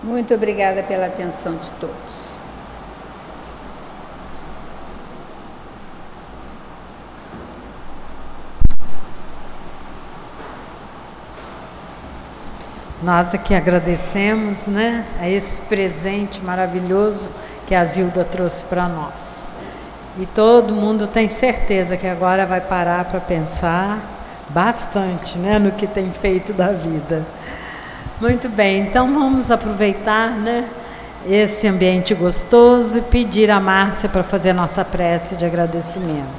Muito obrigada pela atenção de todos. Nós aqui agradecemos, né, a esse presente maravilhoso que a Zilda trouxe para nós. E todo mundo tem certeza que agora vai parar para pensar bastante, né, no que tem feito da vida. Muito bem, então vamos aproveitar, né, esse ambiente gostoso e pedir a Márcia para fazer a nossa prece de agradecimento.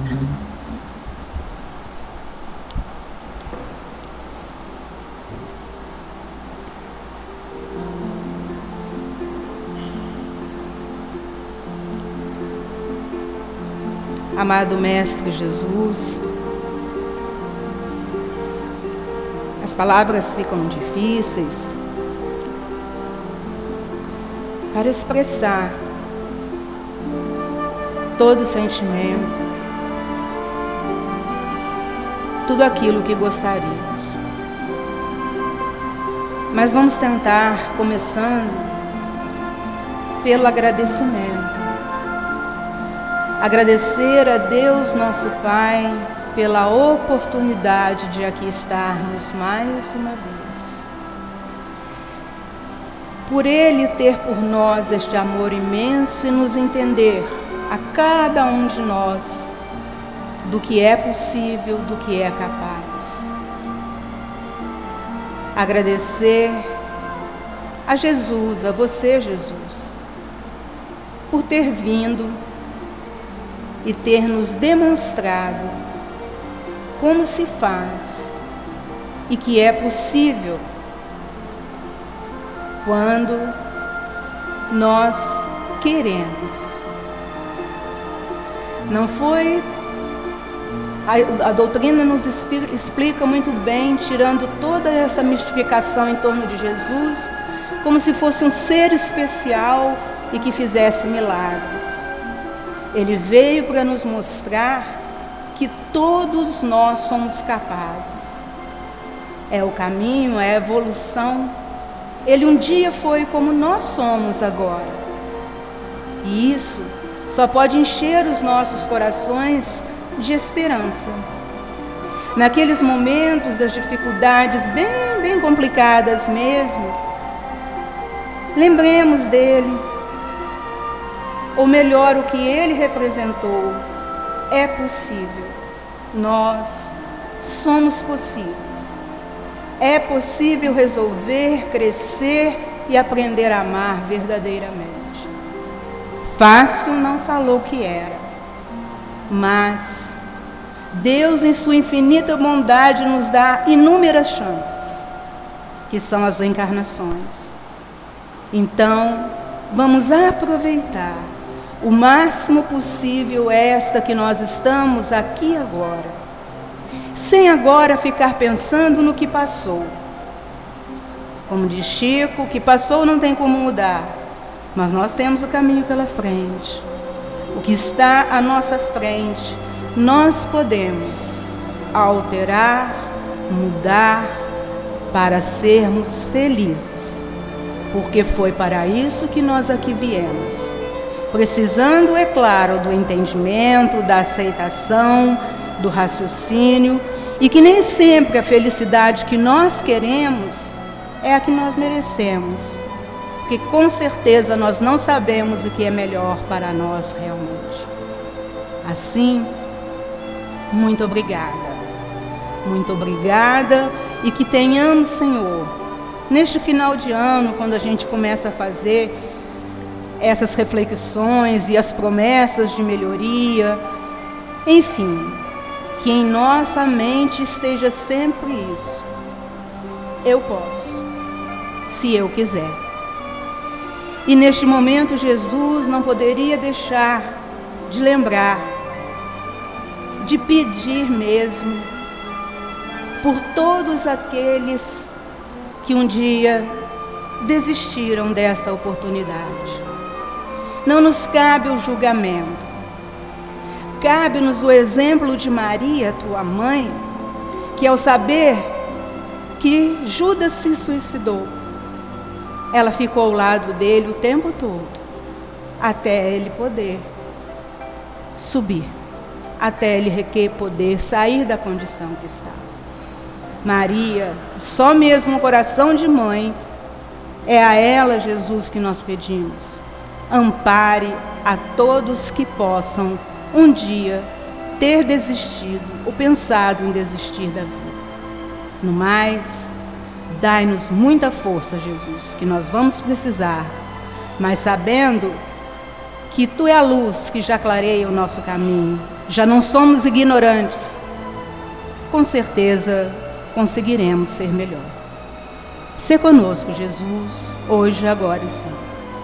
Amado Mestre Jesus, as palavras ficam difíceis para expressar todo o sentimento, tudo aquilo que gostaríamos. Mas vamos tentar, começando pelo agradecimento. Agradecer a Deus, nosso Pai, pela oportunidade de aqui estarmos mais uma vez. Por Ele ter por nós este amor imenso e nos entender, a cada um de nós, do que é possível, do que é capaz. Agradecer a Jesus, a você, Jesus, por ter vindo e ter nos demonstrado como se faz e que é possível quando nós queremos. Não foi... A doutrina nos explica muito bem, tirando toda essa mistificação em torno de Jesus, como se fosse um ser especial e que fizesse milagres. Ele veio para nos mostrar que todos nós somos capazes. É o caminho, é a evolução. Ele um dia foi como nós somos agora. E isso só pode encher os nossos corações de esperança. Naqueles momentos das dificuldades bem complicadas mesmo, lembremos dele. Ou melhor, o que ele representou. É possível. Nós somos possíveis. É possível resolver, crescer e aprender a amar verdadeiramente. Fácil não falou que era, mas Deus, em sua infinita bondade, nos dá inúmeras chances, que são as encarnações. Então, vamos aproveitar o máximo possível esta que nós estamos aqui agora, sem agora ficar pensando no que passou. Como diz Chico, o que passou não tem como mudar, mas nós temos o caminho pela frente. O que está à nossa frente, nós podemos alterar, mudar, para sermos felizes, porque foi para isso que nós aqui viemos. Precisando, é claro, do entendimento, da aceitação, do raciocínio, e que nem sempre a felicidade que nós queremos é a que nós merecemos, porque com certeza nós não sabemos o que é melhor para nós realmente. Assim, muito obrigada. Muito obrigada, e que tenhamos, Senhor, neste final de ano, quando a gente começa a fazer essas reflexões e as promessas de melhoria, enfim, que em nossa mente esteja sempre isso. Eu posso, se eu quiser. E neste momento, Jesus não poderia deixar de lembrar, de pedir mesmo, por todos aqueles que um dia desistiram desta oportunidade. Não nos cabe o julgamento. Cabe-nos o exemplo de Maria, tua mãe, que ao saber que Judas se suicidou, ela ficou ao lado dele o tempo todo, até ele poder subir, até ele poder sair da condição que estava. Maria, só mesmo o coração de mãe, é a ela, Jesus, que nós pedimos. Ampare a todos que possam um dia ter desistido ou pensado em desistir da vida. No mais, dai-nos muita força, Jesus, que nós vamos precisar, mas sabendo que Tu é a luz que já clareia o nosso caminho, já não somos ignorantes, com certeza conseguiremos ser melhor. Sê conosco, Jesus, hoje, agora e sempre.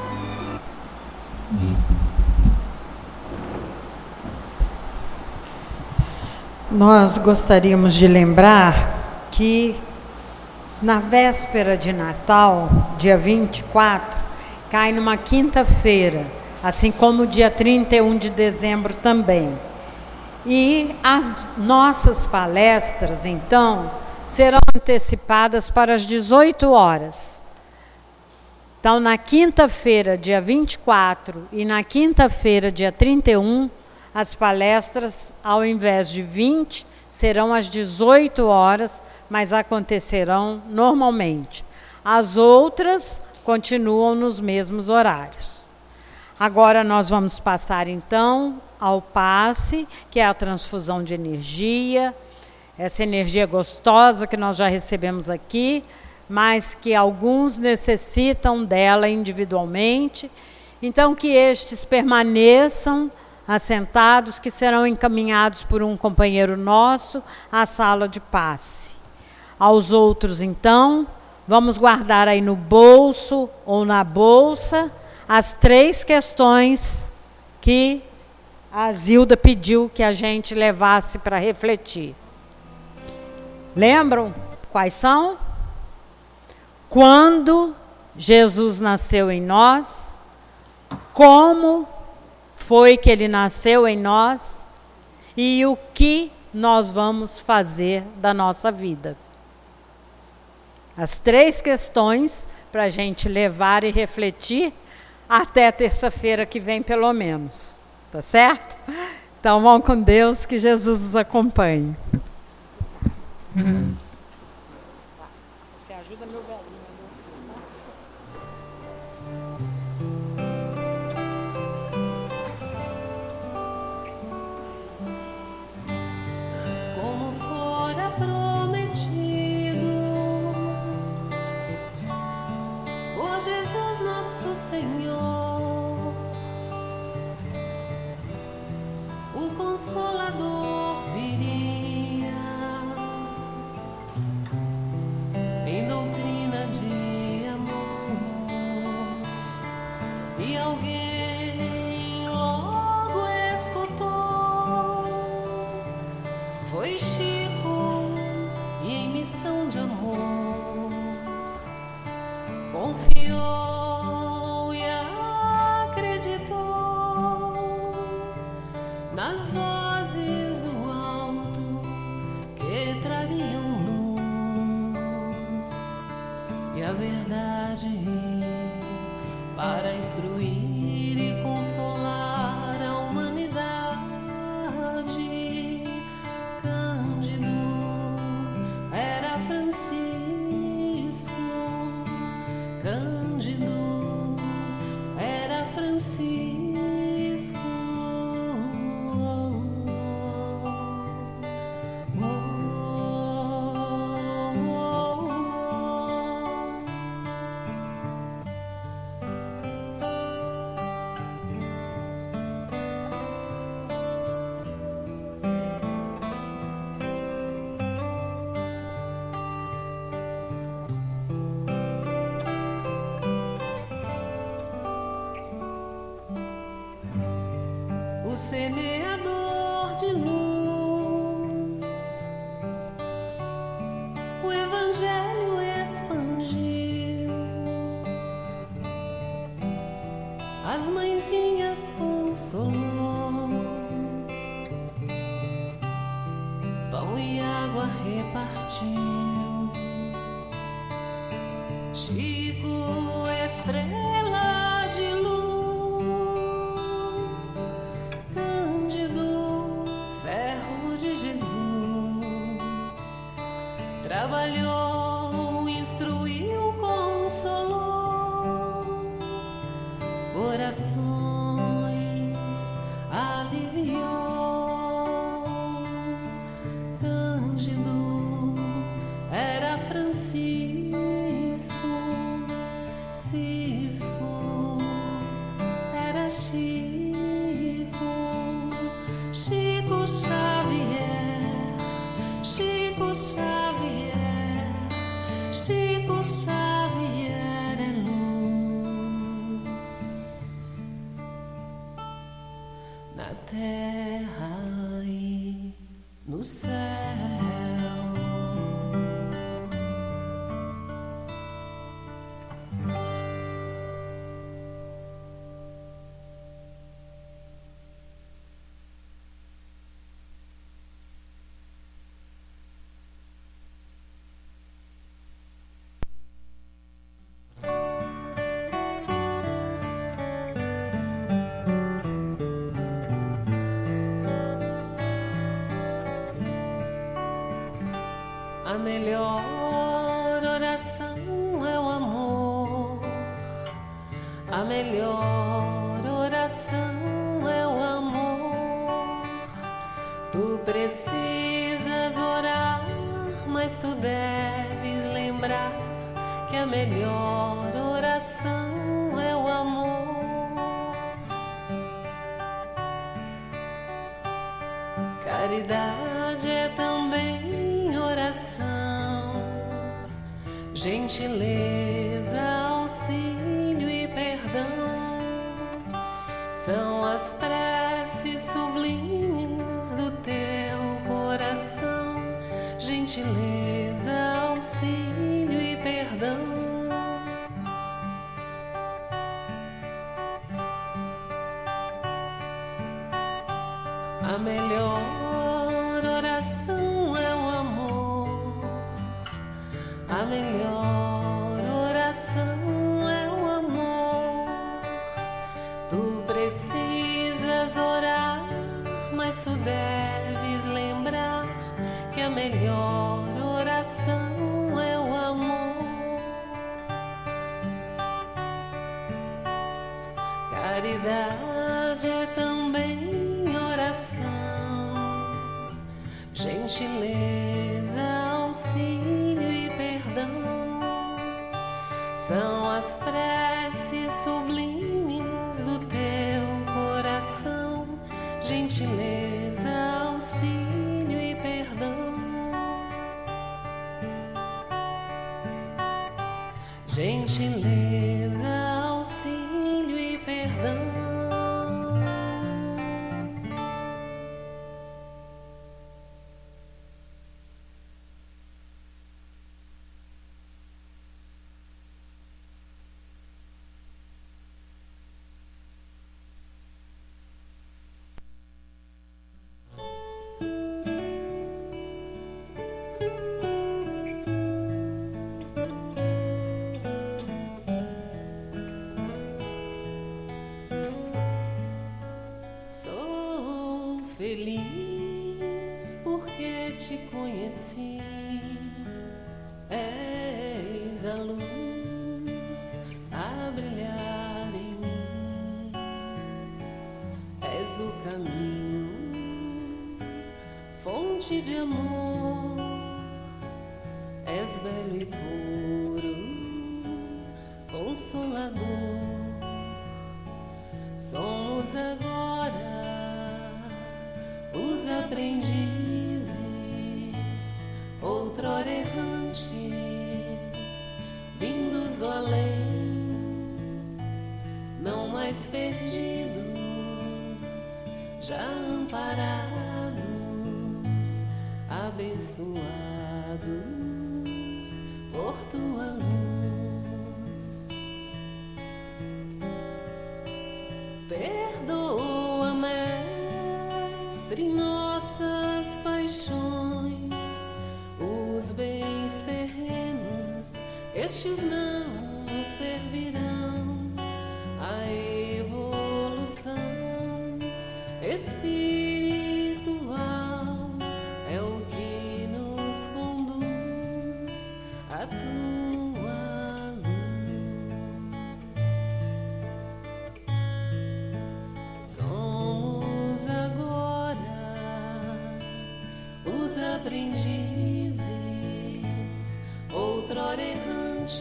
Nós gostaríamos de lembrar que na véspera de Natal, dia 24, cai numa quinta-feira, assim como o dia 31 de dezembro também. E as nossas palestras, então, serão antecipadas para as 18 horas. Então, na quinta-feira, dia 24, e na quinta-feira, dia 31, as palestras, ao invés de 20, serão às 18 horas, mas acontecerão normalmente. As outras continuam nos mesmos horários. Agora nós vamos passar, então, ao passe, que é a transfusão de energia, essa energia gostosa que nós já recebemos aqui, mas que alguns necessitam dela individualmente. Então, que estes permaneçam assentados, que serão encaminhados por um companheiro nosso à sala de passe. Aos outros, então, vamos guardar aí no bolso ou na bolsa as 3 questões que a Zilda pediu que a gente levasse para refletir. Lembram quais são? Quando Jesus nasceu em nós, como foi que ele nasceu em nós e o que nós vamos fazer da nossa vida. As 3 questões para a gente levar e refletir até terça-feira que vem, pelo menos. Tá certo? Então, vamos com Deus, que Jesus os acompanhe. Você ajuda meu velhinho. Jesus nosso Senhor, o Consolador viria em doutrina de amor, e alguém logo escutou, foi Chico, e em missão de amor confiou e acreditou nas vozes do alto que trariam luz e a verdade para instruir e consolar a humanidade. Cândido era Francisco, Cândido era Francisco. O semeador de luz, o Evangelho expandiu, as mãezinhas consolou, pão e água repartiu. Chico estrela de luz, Cândido, servo de Jesus, trabalhou, instruiu, consolou, corações aliviou. Cândido era Francisco, Cisco era Chico, Chico Xavier, Chico Xavier, Chico Xavier é luz na terra e no céu. A melhor oração é o amor. A melhor oração é o amor. Tu precisas orar, mas tu deves lembrar que a melhor oração é o amor. Caridade é também oração, gentileza, auxílio e perdão. São as preces sublimes do teu coração, gentileza, auxílio e perdão. A melhor oração é o amor. A melhor oração é o amor. Tu precisas orar, mas tu deves lembrar que a melhor oração é o amor. Caridade é também oração, gentileza, auxílio e perdão. São as preces sublimes do teu coração, gentileza, auxílio e perdão. Gentileza, auxílio e perdão. Feliz porque te conheci, és a luz a brilhar em mim, és o caminho, fonte de amor, és belo e puro, consolador. Somos agora os aprendizes, outrora errantes, vindos do além, não mais perdidos, já amparados, abençoados por tua luz. Perdoa, Mestre, nossas paixões, os bens terrenos, estes não nos servirão. aprendizes, outrora errantes,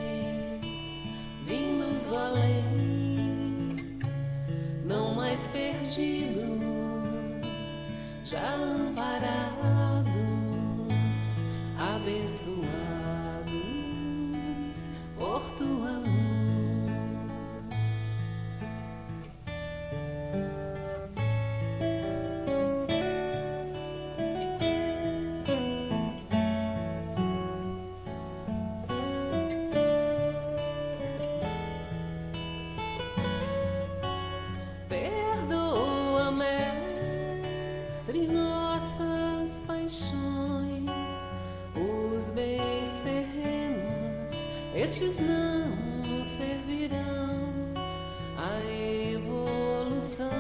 vindos do além, não mais perdidos, já amparados, abençoados por tua luz. Perdoa, Mestre, nossas paixões, os bens terrenos, estes não nos servirão. A evolução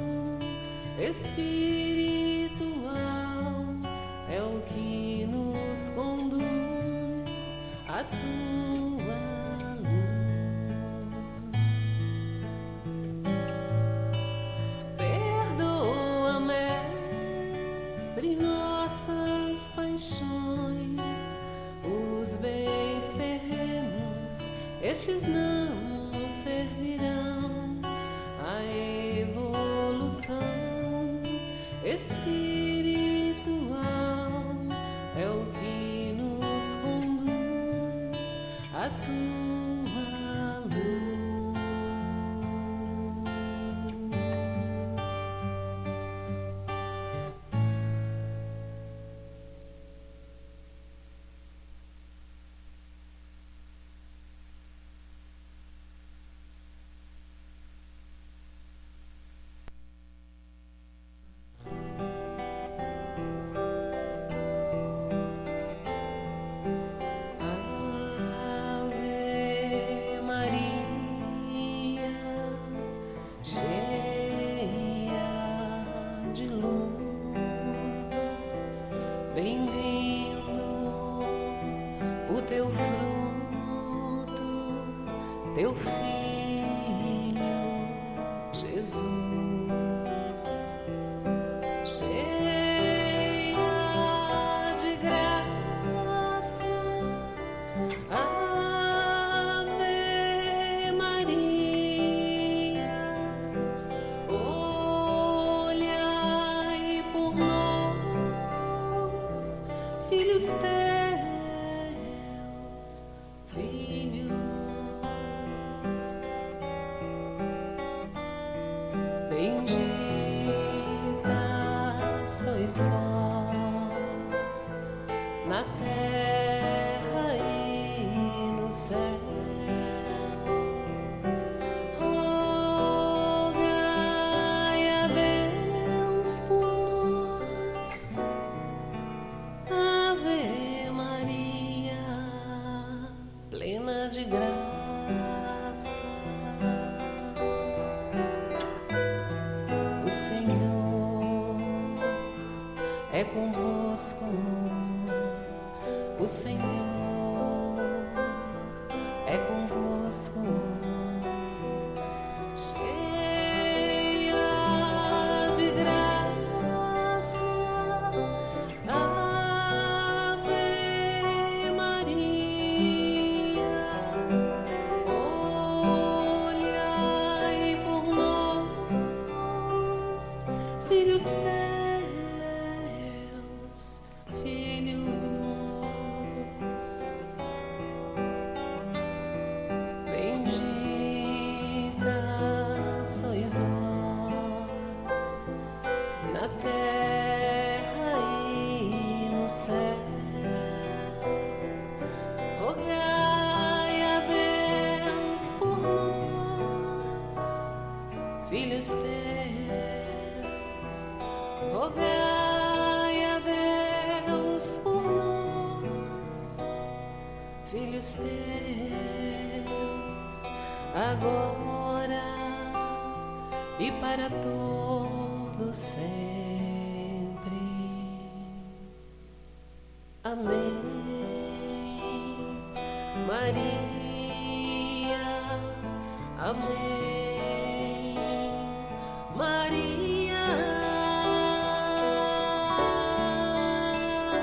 espiritual é o que nos conduz à tua luz. Perdoa, Mestre, nossas paixões, os bens terrenos, estes não nos servirão. A evolução espiritual é o que nos conduz à tua luz. Ave Maria, cheia de luz, bem-vindo o teu fruto, teu filho Jesus. Cheia de graça, Ave Maria, olhai por nós, filhos teus, filhos. Bendita sois vós na terra e no céu. Rogai a Deus por nós, Ave Maria, plena de graça. O Senhor é convosco, o Senhor é convosco. Cheia de graça, Ave Maria, olhai por nós, filhos teus, filhos. Bendita sois vós na terra e no céu. Rogai a Deus por nós, filhos teus. Rogai a Deus por nós, filhos teus, agora e para todos sempre. Amém. Maria, amém. Maria,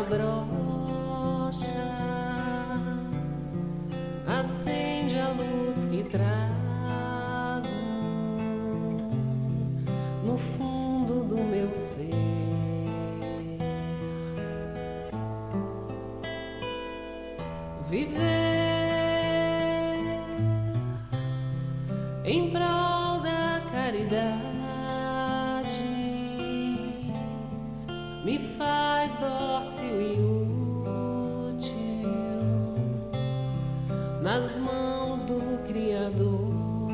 desabrocha, acende a luz que trago no fundo do meu ser. Viver em prol da caridade me faz dócil e útil nas mãos do Criador.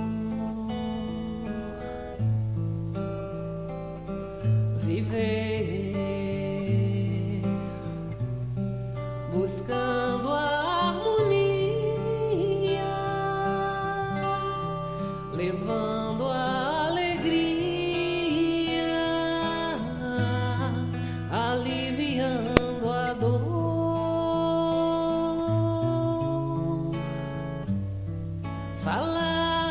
Viver buscando a harmonia, levando a alegria, aliviando a dor. Falar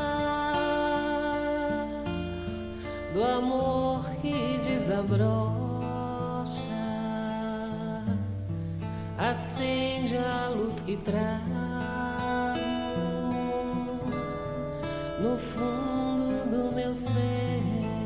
do amor que desabrocha, acende a luz que trago no fundo do meu ser.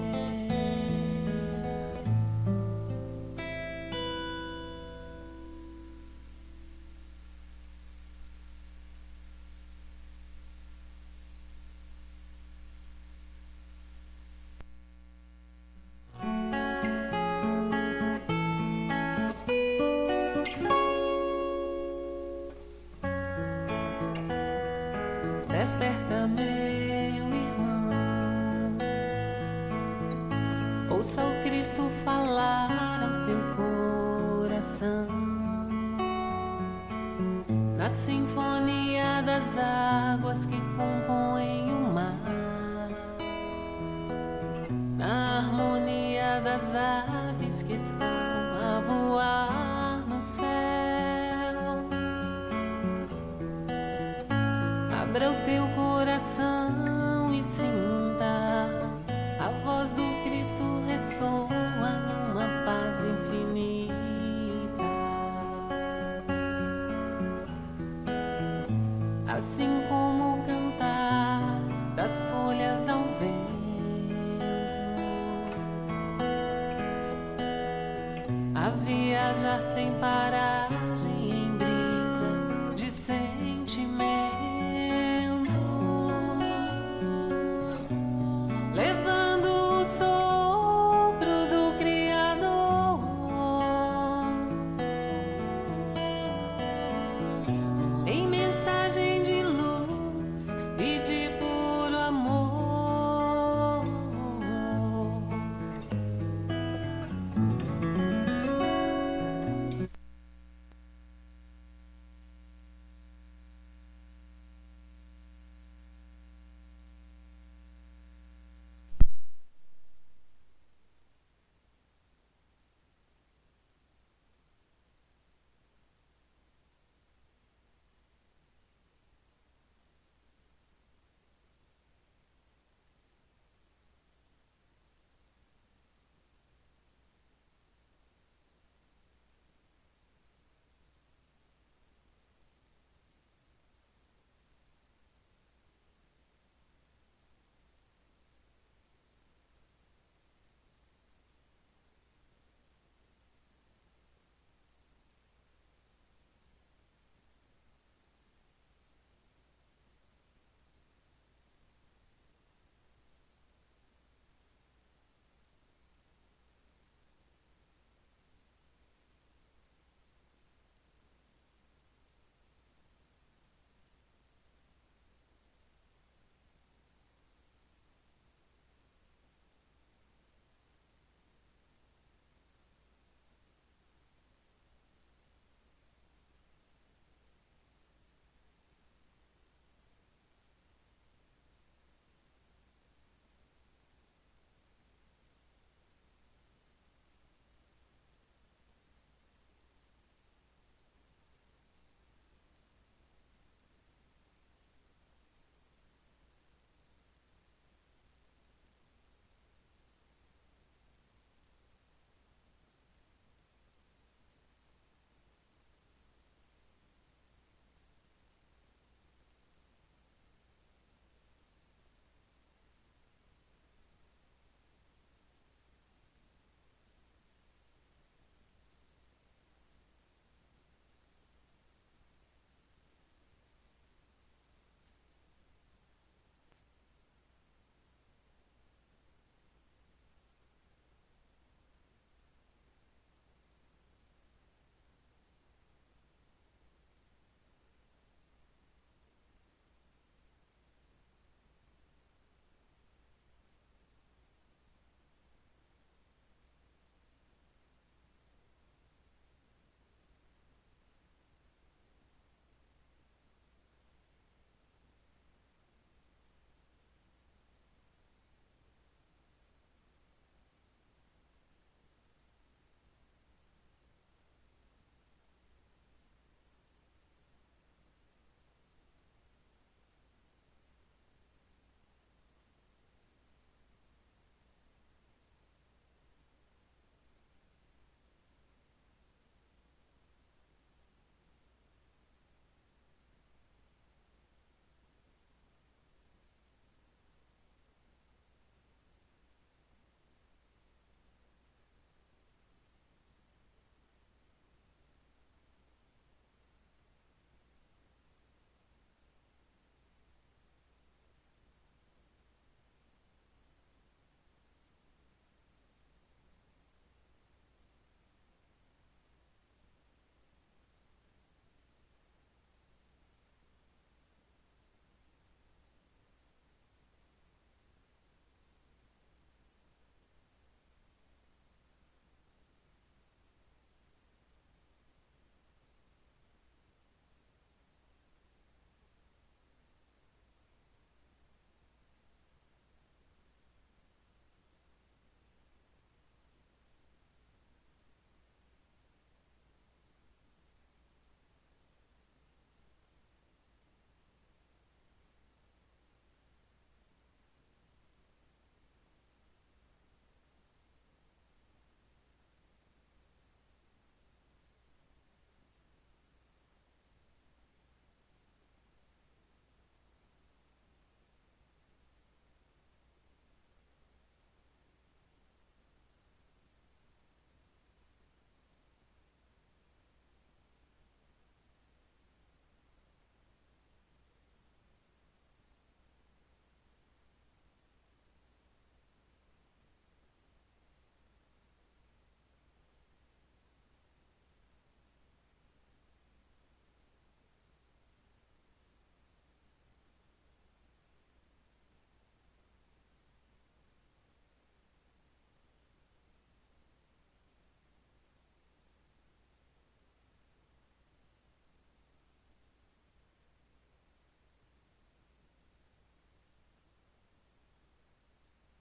Desperta, meu irmão, ouça o Cristo falar ao teu coração, na sinfonia das águas que compõem o mar, na harmonia das aves que estão a voar no céu. Abra o teu coração e sinta a voz do Cristo ressoa numa paz infinita. Assim como o cantar das folhas ao vento, a viajar sem parar